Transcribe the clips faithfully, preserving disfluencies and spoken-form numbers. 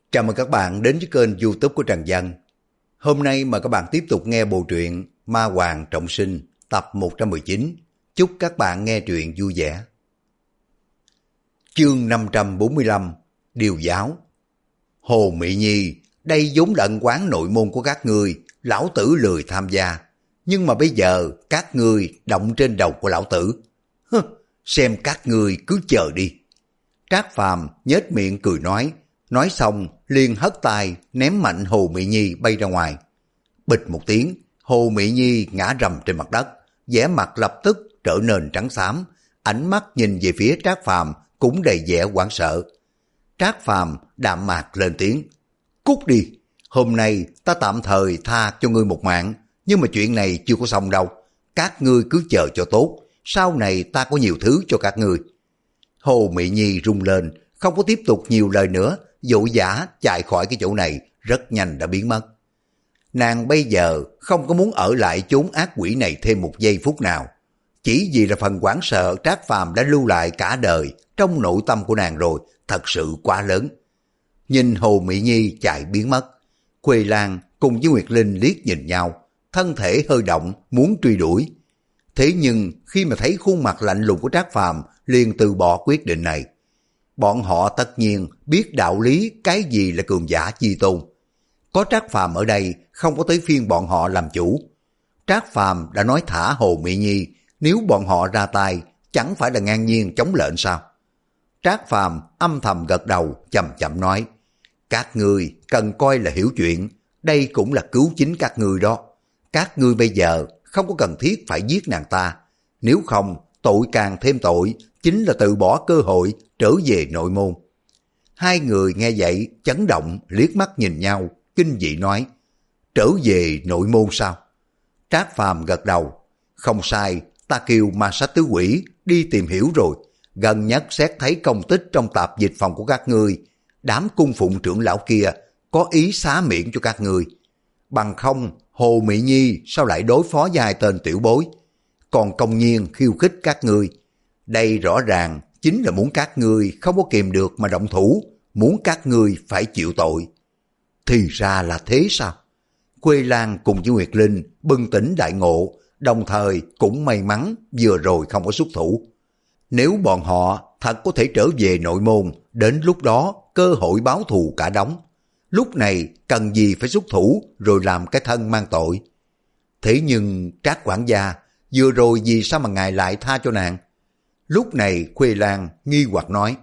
Chào mừng các bạn đến với kênh YouTube của Trần Dân. Hôm nay mời các bạn tiếp tục nghe bộ truyện Ma Hoàng Trọng Sinh tập một trăm mười chín. Chúc các bạn nghe truyện vui vẻ. Chương năm trăm bốn mươi lăm. Điều giáo. Hồ Mị Nhi, đây vốn là ân oán nội môn của các ngươi, lão tử lười tham gia. Nhưng mà bây giờ các ngươi động trên đầu của lão tử. Hừ, xem các ngươi cứ chờ đi. Trác Phàm nhếch miệng cười nói. Nói xong liền hất tay ném mạnh Hồ Mị Nhi bay ra ngoài. Bịch một tiếng, Hồ Mị Nhi ngã rầm trên mặt đất, vẻ mặt lập tức trở nên trắng xám, ánh mắt nhìn về phía Trác Phàm cũng đầy vẻ hoảng sợ. Trác Phàm đạm mạc lên tiếng, cút đi, hôm nay ta tạm thời tha cho ngươi một mạng, nhưng mà chuyện này chưa có xong đâu, các ngươi cứ chờ cho tốt, sau này ta có nhiều thứ cho các ngươi. Hồ Mị Nhi rung lên, không có tiếp tục nhiều lời nữa, vội vã chạy khỏi cái chỗ này, rất nhanh đã biến mất. Nàng bây giờ không có muốn ở lại chốn ác quỷ này thêm một giây phút nào, chỉ vì là phần hoảng sợ Trác Phàm đã lưu lại cả đời trong nội tâm của nàng rồi, thật sự quá lớn. Nhìn Hồ Mị Nhi chạy biến mất, Khuê Lan cùng với Nguyệt Linh liếc nhìn nhau, thân thể hơi động muốn truy đuổi. Thế nhưng khi mà thấy khuôn mặt lạnh lùng của Trác Phàm liền từ bỏ quyết định này. Bọn họ tất nhiên biết đạo lý cái gì là cường giả chi tôn. Có Trác Phàm ở đây không có tới phiên bọn họ làm chủ. Trác Phàm đã nói thả Hồ Mị Nhi, nếu bọn họ ra tay chẳng phải là ngang nhiên chống lệnh sao? Trác Phàm âm thầm gật đầu chậm chậm nói, các ngươi cần coi là hiểu chuyện, đây cũng là cứu chính các ngươi đó. Các ngươi bây giờ không có cần thiết phải giết nàng ta, nếu không tội càng thêm tội, chính là từ bỏ cơ hội trở về nội môn. Hai người nghe vậy chấn động liếc mắt nhìn nhau, kinh dị nói, trở về nội môn sao? Trác Phàm gật đầu, không sai, ta kêu ma sát tứ quỷ đi tìm hiểu rồi, gần nhất xét thấy công tích trong tạp dịch phòng của các ngươi, đám cung phụng trưởng lão kia có ý xá miệng cho các ngươi. Bằng không, Hồ Mị Nhi sao lại đối phó với hai tên tiểu bối, còn công nhiên khiêu khích các ngươi. Đây rõ ràng chính là muốn các ngươi không có kìm được mà động thủ, muốn các ngươi phải chịu tội. Thì ra là thế sao? Khuê Lan cùng với Nguyệt Linh bừng tỉnh đại ngộ, đồng thời cũng may mắn vừa rồi không có xuất thủ. Nếu bọn họ thật có thể trở về nội môn, đến lúc đó cơ hội báo thù cả đống. Lúc này cần gì phải xuất thủ rồi làm cái thân mang tội. Thế nhưng Trác quản gia, vừa rồi vì sao mà ngài lại tha cho nàng? Lúc này Khuê Lan nghi hoặc nói,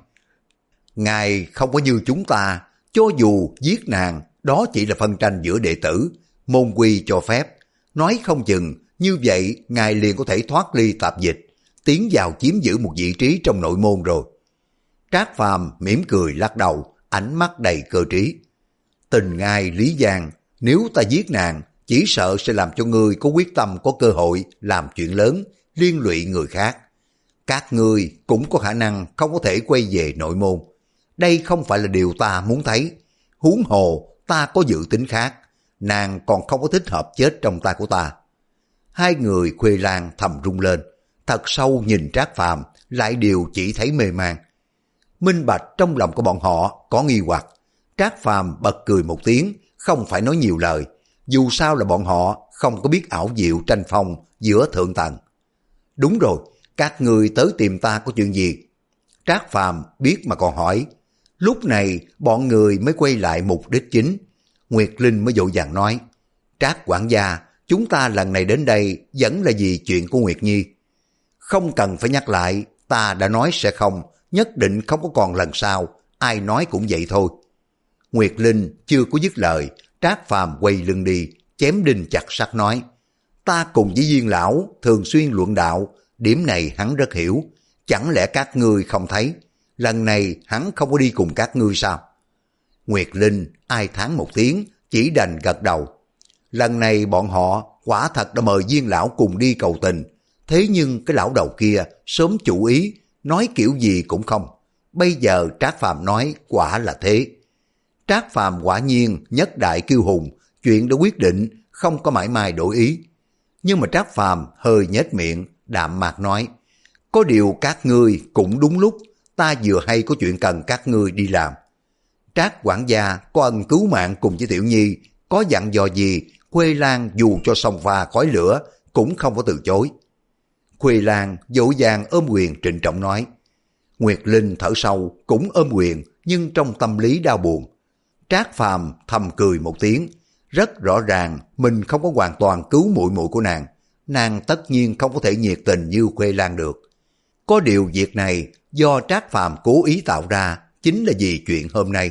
ngài không có như chúng ta, cho dù giết nàng, đó chỉ là phân tranh giữa đệ tử, môn quy cho phép. Nói không chừng, như vậy ngài liền có thể thoát ly tạp dịch, tiến vào chiếm giữ một vị trí trong nội môn rồi. Trác Phàm mỉm cười lắc đầu, ánh mắt đầy cơ trí. Tình ngài Lý Giang, nếu ta giết nàng, chỉ sợ sẽ làm cho ngươi có quyết tâm có cơ hội làm chuyện lớn, liên lụy người khác. Các ngươi cũng có khả năng không có thể quay về nội môn. Đây không phải là điều ta muốn thấy. Huống hồ ta có dự tính khác, nàng còn không có thích hợp chết trong tay của ta. Hai người Khuê Lan thầm rung lên, thật sâu nhìn Trác Phàm, lại đều chỉ thấy mê man. Minh bạch trong lòng của bọn họ có nghi hoặc. Trác Phàm bật cười một tiếng, không phải nói nhiều lời, dù sao là bọn họ không có biết ảo diệu tranh phong giữa thượng tầng. Đúng rồi, các người tới tìm ta có chuyện gì? Trác Phàm biết mà còn hỏi. Lúc này bọn người mới quay lại mục đích chính. Nguyệt Linh mới vội vàng nói, Trác quản gia, chúng ta lần này đến đây vẫn là vì chuyện của Nguyệt Nhi. Không cần phải nhắc lại, ta đã nói sẽ không, nhất định không có còn lần sau, ai nói cũng vậy thôi. Nguyệt Linh chưa có dứt lời, Trác Phàm quay lưng đi, chém đinh chặt sắt nói, ta cùng với Viên lão thường xuyên luận đạo, điểm này hắn rất hiểu, chẳng lẽ các ngươi không thấy, lần này hắn không có đi cùng các ngươi sao? Nguyệt Linh ai thán một tiếng, chỉ đành gật đầu. Lần này bọn họ quả thật đã mời Viên lão cùng đi cầu tình, thế nhưng cái lão đầu kia sớm chủ ý, nói kiểu gì cũng không. Bây giờ Trác Phàm nói quả là thế. Trác Phàm quả nhiên nhất đại kiêu hùng, chuyện đã quyết định, không có mãi mai đổi ý. Nhưng mà Trác Phàm hơi nhếch miệng, đạm mạc nói, có điều các ngươi cũng đúng lúc, ta vừa hay có chuyện cần các ngươi đi làm. Trác quản gia có ân cứu mạng cùng với Tiểu Nhi, có dặn dò gì, Khuê Lan dù cho sông pha khói lửa cũng không có từ chối. Khuê Lan dỗ dàng ôm quyền trịnh trọng nói. Nguyệt Linh thở sâu cũng ôm quyền, nhưng trong tâm lý đau buồn. Trác Phàm thầm cười một tiếng, rất rõ ràng mình không có hoàn toàn cứu muội muội của nàng, nàng tất nhiên không có thể nhiệt tình như Khuê Lan được. Có điều việc này do Trác Phàm cố ý tạo ra, chính là vì chuyện hôm nay.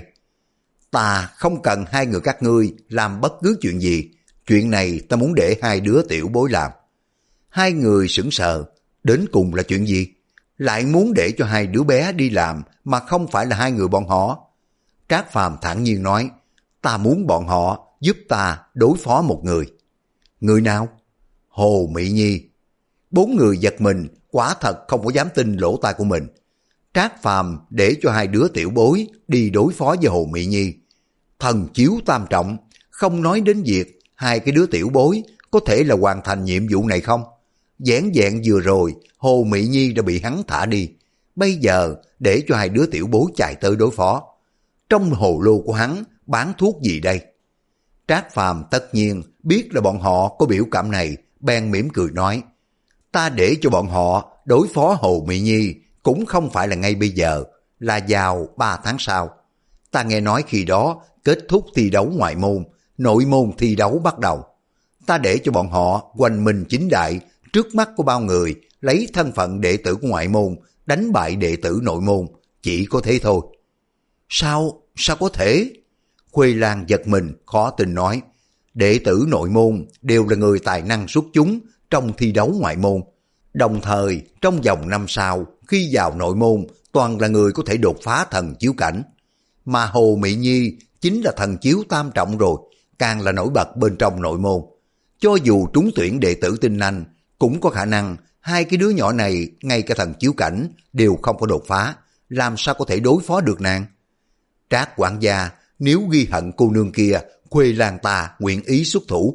Ta không cần hai người các ngươi làm bất cứ chuyện gì, chuyện này ta muốn để hai đứa tiểu bối làm. Hai người sững sờ, đến cùng là chuyện gì? Lại muốn để cho hai đứa bé đi làm mà không phải là hai người bọn họ. Trác Phàm thản nhiên nói, ta muốn bọn họ giúp ta đối phó một người. Người nào? Hồ Mỹ Nhi. Bốn người giật mình, quả thật không có dám tin lỗ tai của mình. Trác Phàm để cho hai đứa tiểu bối đi đối phó với Hồ Mỹ Nhi. Thần chiếu tam trọng, không nói đến việc hai cái đứa tiểu bối có thể là hoàn thành nhiệm vụ này không? Vẻn vẹn vừa rồi, Hồ Mỹ Nhi đã bị hắn thả đi. Bây giờ để cho hai đứa tiểu bối chạy tới đối phó. Trong hồ lô của hắn bán thuốc gì đây? Trác Phàm tất nhiên biết là bọn họ có biểu cảm này, bèn mỉm cười nói. Ta để cho bọn họ đối phó Hồ Mỹ Nhi cũng không phải là ngay bây giờ, là vào ba tháng sau. Ta nghe nói khi đó kết thúc thi đấu ngoại môn, nội môn thi đấu bắt đầu. Ta để cho bọn họ quanh mình chính đại, trước mắt của bao người, lấy thân phận đệ tử của ngoại môn, đánh bại đệ tử nội môn, chỉ có thế thôi. Sao, sao có thể? Khuê Lan giật mình, khó tin nói. Đệ tử nội môn đều là người tài năng xuất chúng trong thi đấu ngoại môn. Đồng thời, trong vòng năm sau, khi vào nội môn, toàn là người có thể đột phá thần chiếu cảnh. Mà Hồ Mỹ Nhi chính là thần chiếu tam trọng rồi, càng là nổi bật bên trong nội môn. Cho dù trúng tuyển đệ tử tinh anh, cũng có khả năng hai cái đứa nhỏ này ngay cả thần chiếu cảnh đều không có đột phá, làm sao có thể đối phó được nàng? Trác quản gia nếu ghi hận cô nương kia, Khuê Lan ta nguyện ý xuất thủ.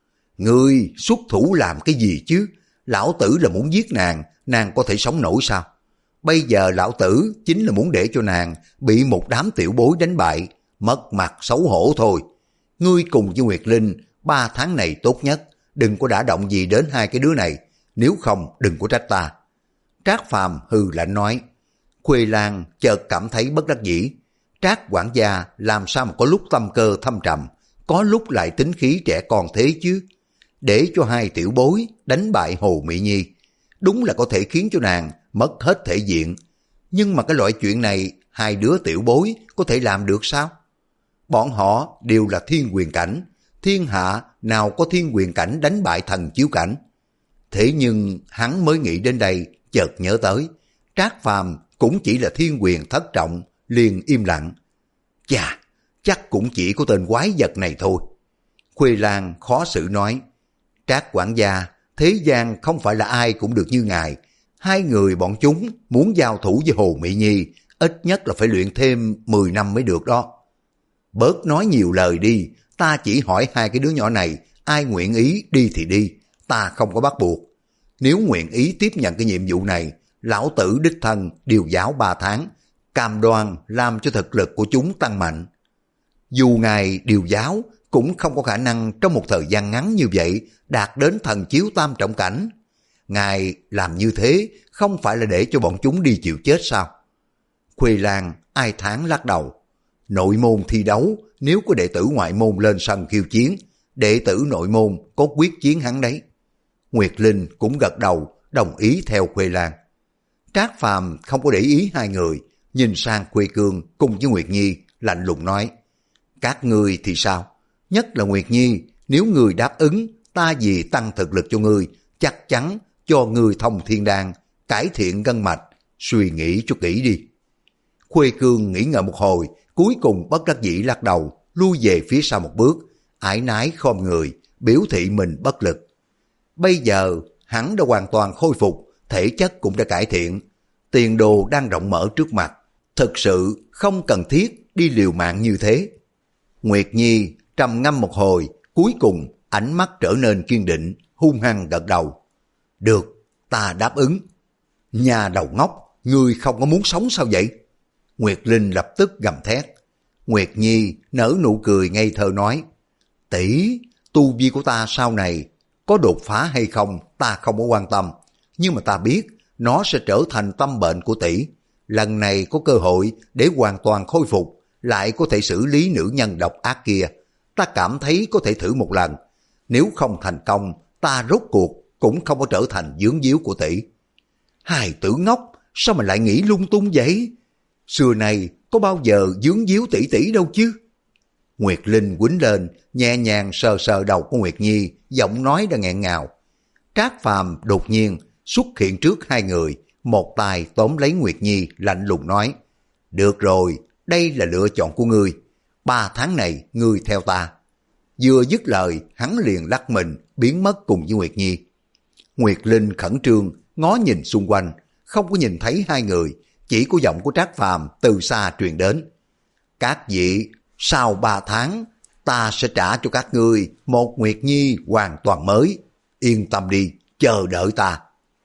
Ngươi xuất thủ làm cái gì chứ? Lão tử là muốn giết nàng, nàng có thể sống nổi sao? Bây giờ lão tử chính là muốn để cho nàng bị một đám tiểu bối đánh bại, mất mặt xấu hổ thôi. Ngươi cùng với Nguyệt Linh, ba tháng này tốt nhất, đừng có đả động gì đến hai cái đứa này, nếu không đừng có trách ta. Trác Phàm hừ lạnh nói. Khuê Lan chợt cảm thấy bất đắc dĩ. Trác quản gia làm sao mà có lúc tâm cơ thâm trầm, có lúc lại tính khí trẻ con thế chứ? Để cho hai tiểu bối đánh bại Hồ Mỹ Nhi, đúng là có thể khiến cho nàng mất hết thể diện. Nhưng mà cái loại chuyện này, hai đứa tiểu bối có thể làm được sao? Bọn họ đều là thiên quyền cảnh, thiên hạ nào có thiên quyền cảnh đánh bại thần chiếu cảnh. Thế nhưng hắn mới nghĩ đến đây, chợt nhớ tới, Trác Phàm cũng chỉ là thiên quyền thất trọng, liền im lặng. Chà, chắc cũng chỉ có tên quái vật này thôi. Khuê Lan khó xử nói. Trác quản gia, thế gian không phải là ai cũng được như ngài. Hai người bọn chúng muốn giao thủ với Hồ Mỹ Nhi, ít nhất là phải luyện thêm mười năm mới được đó. Bớt nói nhiều lời đi, ta chỉ hỏi hai cái đứa nhỏ này, ai nguyện ý đi thì đi, ta không có bắt buộc. Nếu nguyện ý tiếp nhận cái nhiệm vụ này, lão tử đích thân điều giáo ba tháng, cam đoan làm cho thực lực của chúng tăng mạnh. Dù ngài điều giáo, cũng không có khả năng trong một thời gian ngắn như vậy đạt đến thần chiếu tam trọng cảnh. Ngài làm như thế không phải là để cho bọn chúng đi chịu chết sao? Khuê Lan ai thán lắc đầu. Nội môn thi đấu, nếu có đệ tử ngoại môn lên sân khiêu chiến, đệ tử nội môn có quyết chiến hắn đấy. Nguyệt Linh cũng gật đầu, đồng ý theo Khuê Lan. Trác Phàm không có để ý hai người, nhìn sang Khuê Cương cùng với Nguyệt Nhi, lạnh lùng nói. Các ngươi thì sao? Nhất là Nguyệt Nhi, nếu người đáp ứng, ta vì tăng thực lực cho ngươi, chắc chắn cho ngươi thông thiên đan, cải thiện gân mạch, suy nghĩ cho kỹ đi. Khuê Cương nghĩ ngợi một hồi, cuối cùng bất đắc dĩ lắc đầu, lui về phía sau một bước, ải nái khom người, biểu thị mình bất lực. Bây giờ, hắn đã hoàn toàn khôi phục, thể chất cũng đã cải thiện, tiền đồ đang rộng mở trước mặt, thực sự không cần thiết đi liều mạng như thế. Nguyệt Nhi trầm ngâm một hồi, cuối cùng ánh mắt trở nên kiên định, hung hăng gật đầu. Được, ta đáp ứng. Nhà đầu ngốc, ngươi không có muốn sống sao vậy? Nguyệt Linh lập tức gầm thét. Nguyệt Nhi nở nụ cười ngây thơ nói, tỷ, tu vi của ta sau này có đột phá hay không ta không có quan tâm, nhưng mà ta biết nó sẽ trở thành tâm bệnh của tỷ. Lần này có cơ hội để hoàn toàn khôi phục, lại có thể xử lý nữ nhân độc ác kia. Ta cảm thấy có thể thử một lần. Nếu không thành công, ta rốt cuộc cũng không có trở thành dướng díu của tỷ. Hài tử ngốc, sao mà lại nghĩ lung tung vậy? Xưa này có bao giờ dướng díu tỷ tỷ đâu chứ? Nguyệt Linh quýnh lên, nhẹ nhàng sờ sờ đầu của Nguyệt Nhi, giọng nói đã nghẹn ngào. Trác Phàm đột nhiên xuất hiện trước hai người, một tay tóm lấy Nguyệt Nhi lạnh lùng nói, được rồi, đây là lựa chọn của ngươi, ba tháng này ngươi theo ta. Vừa dứt lời, hắn liền lắc mình biến mất cùng với Nguyệt Nhi. Nguyệt Linh khẩn trương ngó nhìn xung quanh, không có nhìn thấy hai người, chỉ có giọng của Trác Phàm từ xa truyền đến. Các vị, sau ba tháng ta sẽ trả cho các ngươi một Nguyệt Nhi hoàn toàn mới, yên tâm đi, chờ đợi ta.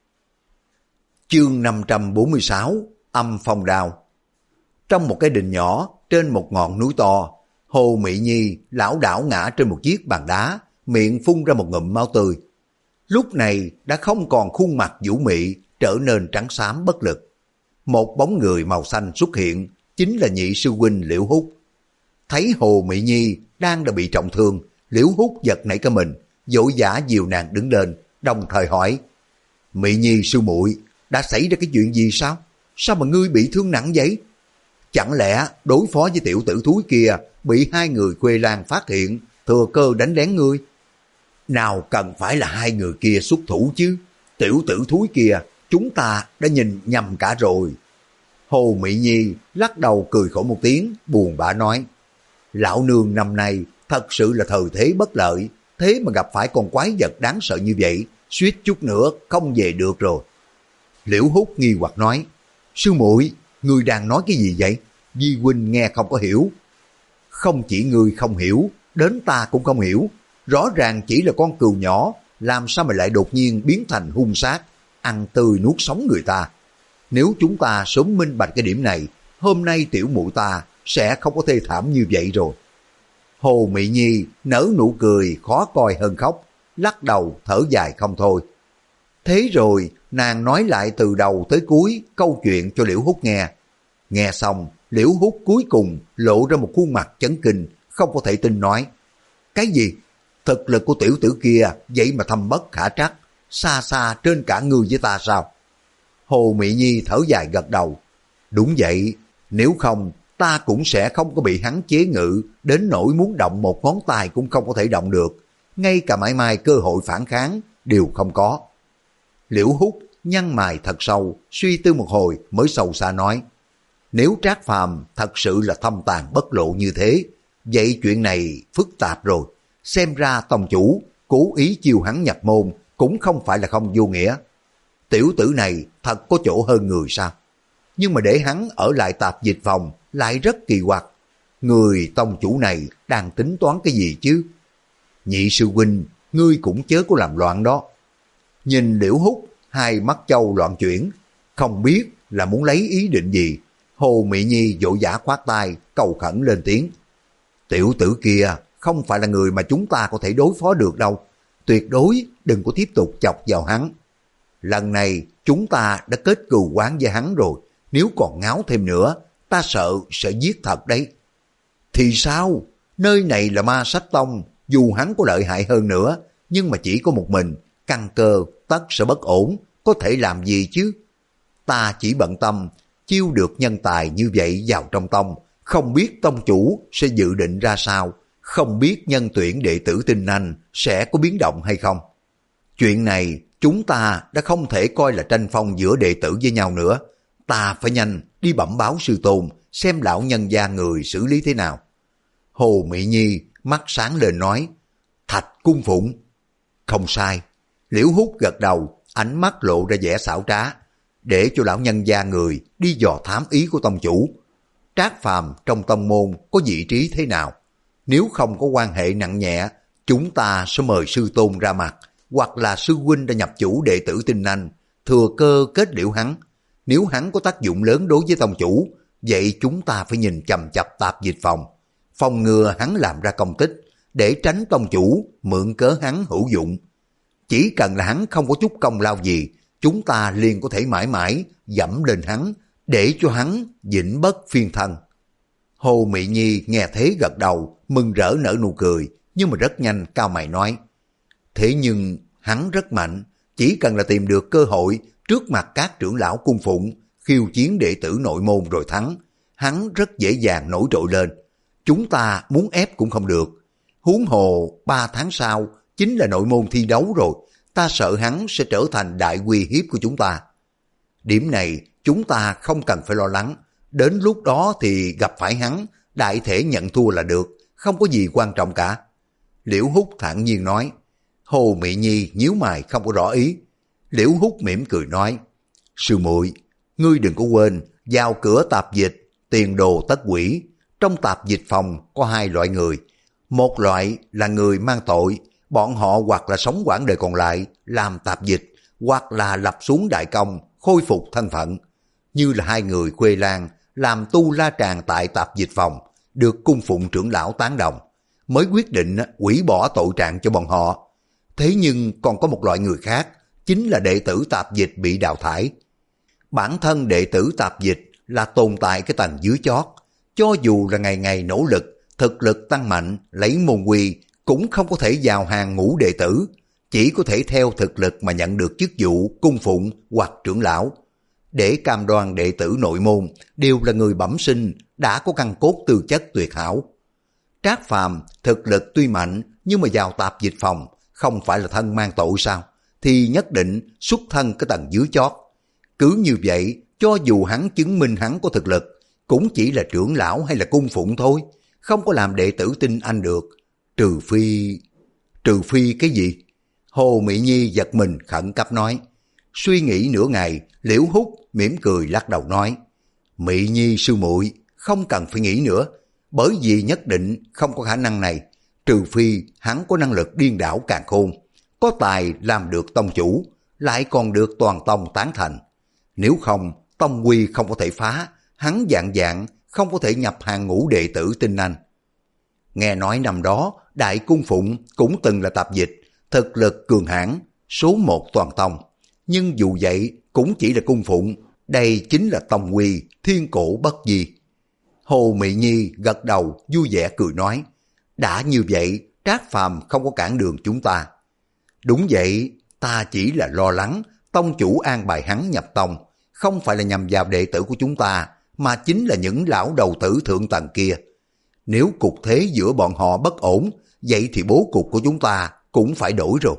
Chương năm trăm bốn mươi sáu, âm phong đao. Trong một cái đình nhỏ trên một ngọn núi to, Hồ Mị Nhi lảo đảo ngã trên một chiếc bàn đá, miệng phun ra một ngụm máu tươi. Lúc này đã không còn khuôn mặt vũ mị, trở nên trắng xám bất lực. Một bóng người màu xanh xuất hiện, chính là nhị sư huynh Liễu Hút. Thấy Hồ Mị Nhi đang đã bị trọng thương, Liễu Hút giật nảy cả mình, vội vã dìu nàng đứng lên, đồng thời hỏi, Mị Nhi sư muội, đã xảy ra cái chuyện gì sao? Sao mà ngươi bị thương nặng vậy? Chẳng lẽ đối phó với tiểu tử thúi kia bị hai người Khuê Lan phát hiện, thừa cơ đánh lén ngươi? Nào cần phải là hai người kia xuất thủ chứ, tiểu tử thúi kia chúng ta đã nhìn nhầm cả rồi. Hồ Mị Nhi lắc đầu cười khổ một tiếng, buồn bã nói, lão nương năm nay thật sự là thời thế bất lợi, thế mà gặp phải con quái vật đáng sợ như vậy, suýt chút nữa không về được rồi. Liễu Hút nghi hoặc nói, sư muội, ngươi đang nói cái gì vậy? Di huynh nghe không có hiểu. Không chỉ ngươi không hiểu, đến ta cũng không hiểu. Rõ ràng chỉ là con cừu nhỏ, làm sao mà lại đột nhiên biến thành hung sát, ăn tươi nuốt sống người ta. Nếu chúng ta sớm minh bạch cái điểm này, hôm nay tiểu muội ta sẽ không có thê thảm như vậy rồi. Hồ Mị Nhi nở nụ cười khó coi hơn khóc, lắc đầu thở dài không thôi. Thế rồi nàng nói lại từ đầu tới cuối câu chuyện cho Liễu Hút nghe. Nghe xong, Liễu Hút cuối cùng lộ ra một khuôn mặt chấn kinh, không có thể tin nói, cái gì? Thực lực của tiểu tử kia vậy mà thâm bất khả trắc, xa xa trên cả ngươi với ta sao? Hồ Mị Nhi thở dài gật đầu, đúng vậy, nếu không ta cũng sẽ không có bị hắn chế ngự, đến nỗi muốn động một ngón tay cũng không có thể động được, ngay cả mãi mai cơ hội phản kháng đều không có. Liễu Hút nhăn mày thật sâu, suy tư một hồi mới sâu xa nói, nếu Trác Phàm thật sự là thâm tàn bất lộ như thế, vậy chuyện này phức tạp rồi. Xem ra tông chủ cố ý chiêu hắn nhập môn cũng không phải là không vô nghĩa. Tiểu tử này thật có chỗ hơn người sao? Nhưng mà để hắn ở lại tạp dịch phòng lại rất kỳ quặc. Người tông chủ này đang tính toán cái gì chứ? Nhị sư huynh, ngươi cũng chớ có làm loạn đó. Nhìn Liễu Hút, hai mắt châu loạn chuyển, không biết là muốn lấy ý định gì. Hồ Mị Nhi vội vã khoát tay, cầu khẩn lên tiếng. Tiểu tử kia không phải là người mà chúng ta có thể đối phó được đâu. Tuyệt đối đừng có tiếp tục chọc vào hắn. Lần này chúng ta đã kết cừu oán với hắn rồi. Nếu còn ngáo thêm nữa, ta sợ sẽ giết thật đấy. Thì sao? Nơi này là Ma Sách Tông. Dù hắn có lợi hại hơn nữa, nhưng mà chỉ có một mình, căn cơ tất sẽ bất ổn. Có thể làm gì chứ? Ta chỉ bận tâm chiêu được nhân tài như vậy vào trong tông, không biết tông chủ sẽ dự định ra sao, không biết nhân tuyển đệ tử tinh anh sẽ có biến động hay không. Chuyện này chúng ta đã không thể coi là tranh phong giữa đệ tử với nhau nữa, ta phải nhanh đi bẩm báo sư tôn xem lão nhân gia người xử lý thế nào. Hồ Mị Nhi mắt sáng lên nói, Thạch Cung Phụng. Không sai. Liễu Hút gật đầu, ánh mắt lộ ra vẻ xảo trá, để cho lão nhân gia người đi dò thám ý của tông chủ. Trác Phàm trong tông môn có vị trí thế nào? Nếu không có quan hệ nặng nhẹ, chúng ta sẽ mời sư tôn ra mặt, hoặc là sư huynh đã nhập chủ đệ tử tinh anh, thừa cơ kết liễu hắn. Nếu hắn có tác dụng lớn đối với tông chủ, vậy chúng ta phải nhìn chằm chằm tạp dịch phòng. phòng ngừa hắn làm ra công tích, để tránh tông chủ mượn cớ hắn hữu dụng. Chỉ cần là hắn không có chút công lao gì, chúng ta liền có thể mãi mãi dẫm lên hắn, để cho hắn vĩnh bất phiên thân. Hồ Mị Nhi nghe thế gật đầu, mừng rỡ nở nụ cười, nhưng mà rất nhanh cau mày nói, thế nhưng hắn rất mạnh, chỉ cần là tìm được cơ hội trước mặt các trưởng lão cung phụng, khiêu chiến đệ tử nội môn rồi thắng, hắn rất dễ dàng nổi trội lên. Chúng ta muốn ép cũng không được. Huống hồ ba tháng sau chính là nội môn thi đấu rồi, ta sợ hắn sẽ trở thành đại uy hiếp của chúng ta. Điểm này chúng ta không cần phải lo lắng, đến lúc đó thì gặp phải hắn, đại thể nhận thua là được, không có gì quan trọng cả. Liễu Húc thản nhiên nói. Hồ Mị Nhi nhíu mày không có rõ ý. Liễu Húc mỉm cười nói, sư muội, ngươi đừng có quên, vào cửa tạp dịch, tiền đồ tất quỷ. Trong tạp dịch phòng có hai loại người. Một loại là người mang tội, bọn họ hoặc là sống quãng đời còn lại làm tạp dịch, hoặc là lập xuống đại công, khôi phục thân phận. Như là hai người Khuê Lan làm tu la tràng tại tạp dịch phòng, được cung phụng trưởng lão tán đồng, mới quyết định hủy bỏ tội trạng cho bọn họ. Thế nhưng còn có một loại người khác, chính là đệ tử tạp dịch bị đào thải. Bản thân đệ tử tạp dịch là tồn tại cái tầng dưới chót, cho dù là ngày ngày nỗ lực, thực lực tăng mạnh, lấy môn quy, cũng không có thể vào hàng ngũ đệ tử, chỉ có thể theo thực lực mà nhận được chức vụ cung phụng hoặc trưởng lão. Để cam đoan đệ tử nội môn đều là người bẩm sinh, đã có căn cốt tư chất tuyệt hảo. Trác Phàm thực lực tuy mạnh, nhưng mà vào tạp dịch phòng, không phải là thân mang tội sao, thì nhất định xuất thân cái tầng dưới chót. Cứ như vậy, cho dù hắn chứng minh hắn có thực lực, cũng chỉ là trưởng lão hay là cung phụng thôi, không có làm đệ tử tinh anh được. Trừ phi... Trừ phi cái gì? Hồ Mị Nhi giật mình khẩn cấp nói. Suy nghĩ nửa ngày, Liễu Húc mỉm cười lắc đầu nói, Mị Nhi sư muội không cần phải nghĩ nữa, bởi vì nhất định không có khả năng này, trừ phi hắn có năng lực điên đảo càn khôn, có tài làm được tông chủ, lại còn được toàn tông tán thành. Nếu không, tông quy không có thể phá, hắn dạng dạng không có thể nhập hàng ngũ đệ tử tinh anh. Nghe nói năm đó, Đại Cung Phụng cũng từng là tạp dịch, thực lực cường hãn, số một toàn tông. Nhưng dù vậy, cũng chỉ là cung phụng, đây chính là tông quy, thiên cổ bất di. Hồ Mị Nhi gật đầu vui vẻ cười nói, đã như vậy, Trác Phàm không có cản đường chúng ta. Đúng vậy, ta chỉ là lo lắng, tông chủ an bài hắn nhập tông, không phải là nhằm vào đệ tử của chúng ta, mà chính là những lão đầu tử thượng tầng kia. Nếu cục thế giữa bọn họ bất ổn, vậy thì bố cục của chúng ta cũng phải đổi rồi.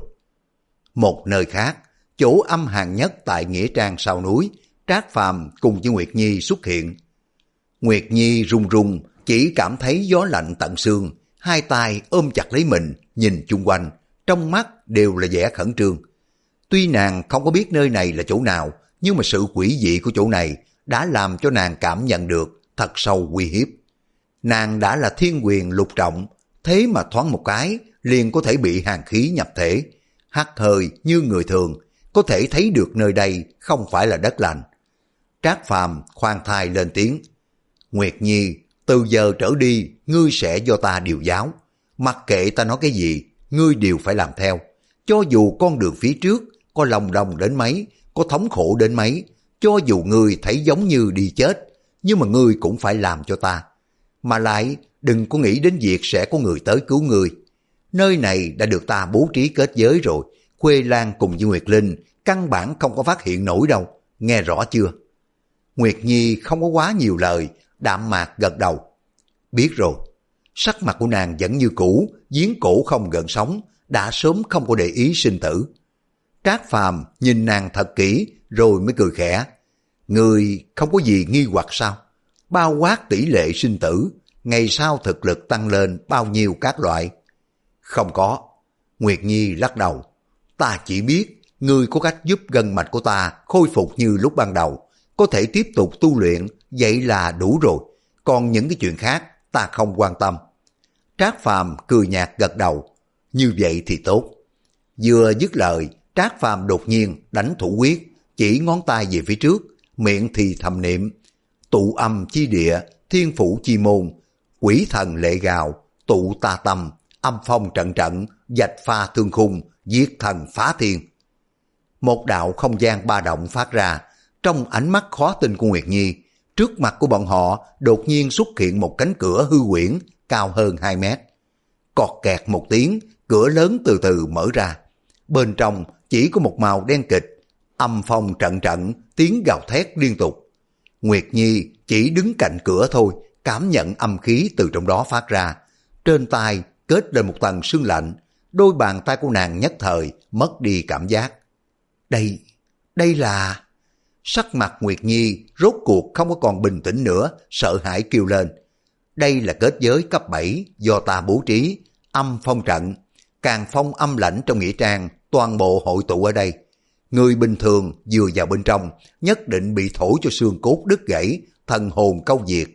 Một nơi khác, chỗ âm hàn nhất tại Nghĩa Trang sau núi, Trác Phàm cùng với Nguyệt Nhi xuất hiện. Nguyệt Nhi run run, chỉ cảm thấy gió lạnh tận xương, hai tay ôm chặt lấy mình, nhìn chung quanh, trong mắt đều là vẻ khẩn trương. Tuy nàng không có biết nơi này là chỗ nào, nhưng mà sự quỷ dị của chỗ này đã làm cho nàng cảm nhận được thật sâu uy hiếp. Nàng đã là thiên quyền lục trọng, thế mà thoáng một cái liền có thể bị hàn khí nhập thể, hắt hơi như người thường, có thể thấy được nơi đây không phải là đất lành. Trác Phàm khoan thai lên tiếng, Nguyệt Nhi, từ giờ trở đi ngươi sẽ do ta điều giáo, mặc kệ ta nói cái gì, ngươi đều phải làm theo. Cho dù con đường phía trước có lòng đồng đến mấy, có thống khổ đến mấy, cho dù ngươi thấy giống như đi chết, nhưng mà ngươi cũng phải làm cho ta. Mà lại đừng có nghĩ đến việc sẽ có người tới cứu ngươi. Nơi này đã được ta bố trí kết giới rồi, Khuê Lan cùng với Nguyệt Linh căn bản không có phát hiện nổi đâu, nghe rõ chưa? Nguyệt Nhi không có quá nhiều lời, đạm mạc gật đầu. Biết rồi. Sắc mặt của nàng vẫn như cũ, giếng cổ không gợn sóng, đã sớm không có để ý sinh tử. Trác Phàm nhìn nàng thật kỹ rồi mới cười khẽ. Người không có gì nghi hoặc sao? Bao quát tỷ lệ sinh tử, ngày sau thực lực tăng lên bao nhiêu các loại? Không có. Nguyệt Nhi lắc đầu. Ta chỉ biết ngươi có cách giúp gân mạch của ta khôi phục như lúc ban đầu, có thể tiếp tục tu luyện, vậy là đủ rồi. Còn những cái chuyện khác ta không quan tâm. Trác Phàm cười nhạt gật đầu. Như vậy thì tốt. Vừa dứt lời, Trác Phàm đột nhiên đánh thủ quyết, chỉ ngón tay về phía trước, miệng thì thầm niệm. Tụ âm chi địa, thiên phủ chi môn, quỷ thần lệ gào, tụ tà tâm, âm phong trận trận, dạch pha thương khung, diệt thần phá thiên. Một đạo không gian ba động phát ra, trong ánh mắt khó tin của Nguyệt Nhi, trước mặt của bọn họ đột nhiên xuất hiện một cánh cửa hư huyễn cao hơn hai mét. Cọt kẹt một tiếng, cửa lớn từ từ mở ra. Bên trong chỉ có một màu đen kịch, âm phong trận trận, tiếng gào thét liên tục. Nguyệt Nhi chỉ đứng cạnh cửa thôi, cảm nhận âm khí từ trong đó phát ra. Trên tay kết lên một tầng sương lạnh, đôi bàn tay của nàng nhất thời mất đi cảm giác. Đây, đây là... Sắc mặt Nguyệt Nhi rốt cuộc không có còn bình tĩnh nữa, sợ hãi kêu lên. Đây là kết giới cấp bảy do ta bố trí, âm phong trận, càng phong âm lãnh trong nghĩa trang, toàn bộ hội tụ ở đây. Người bình thường vừa vào bên trong, nhất định bị thổi cho xương cốt đứt gãy, thần hồn câu diệt.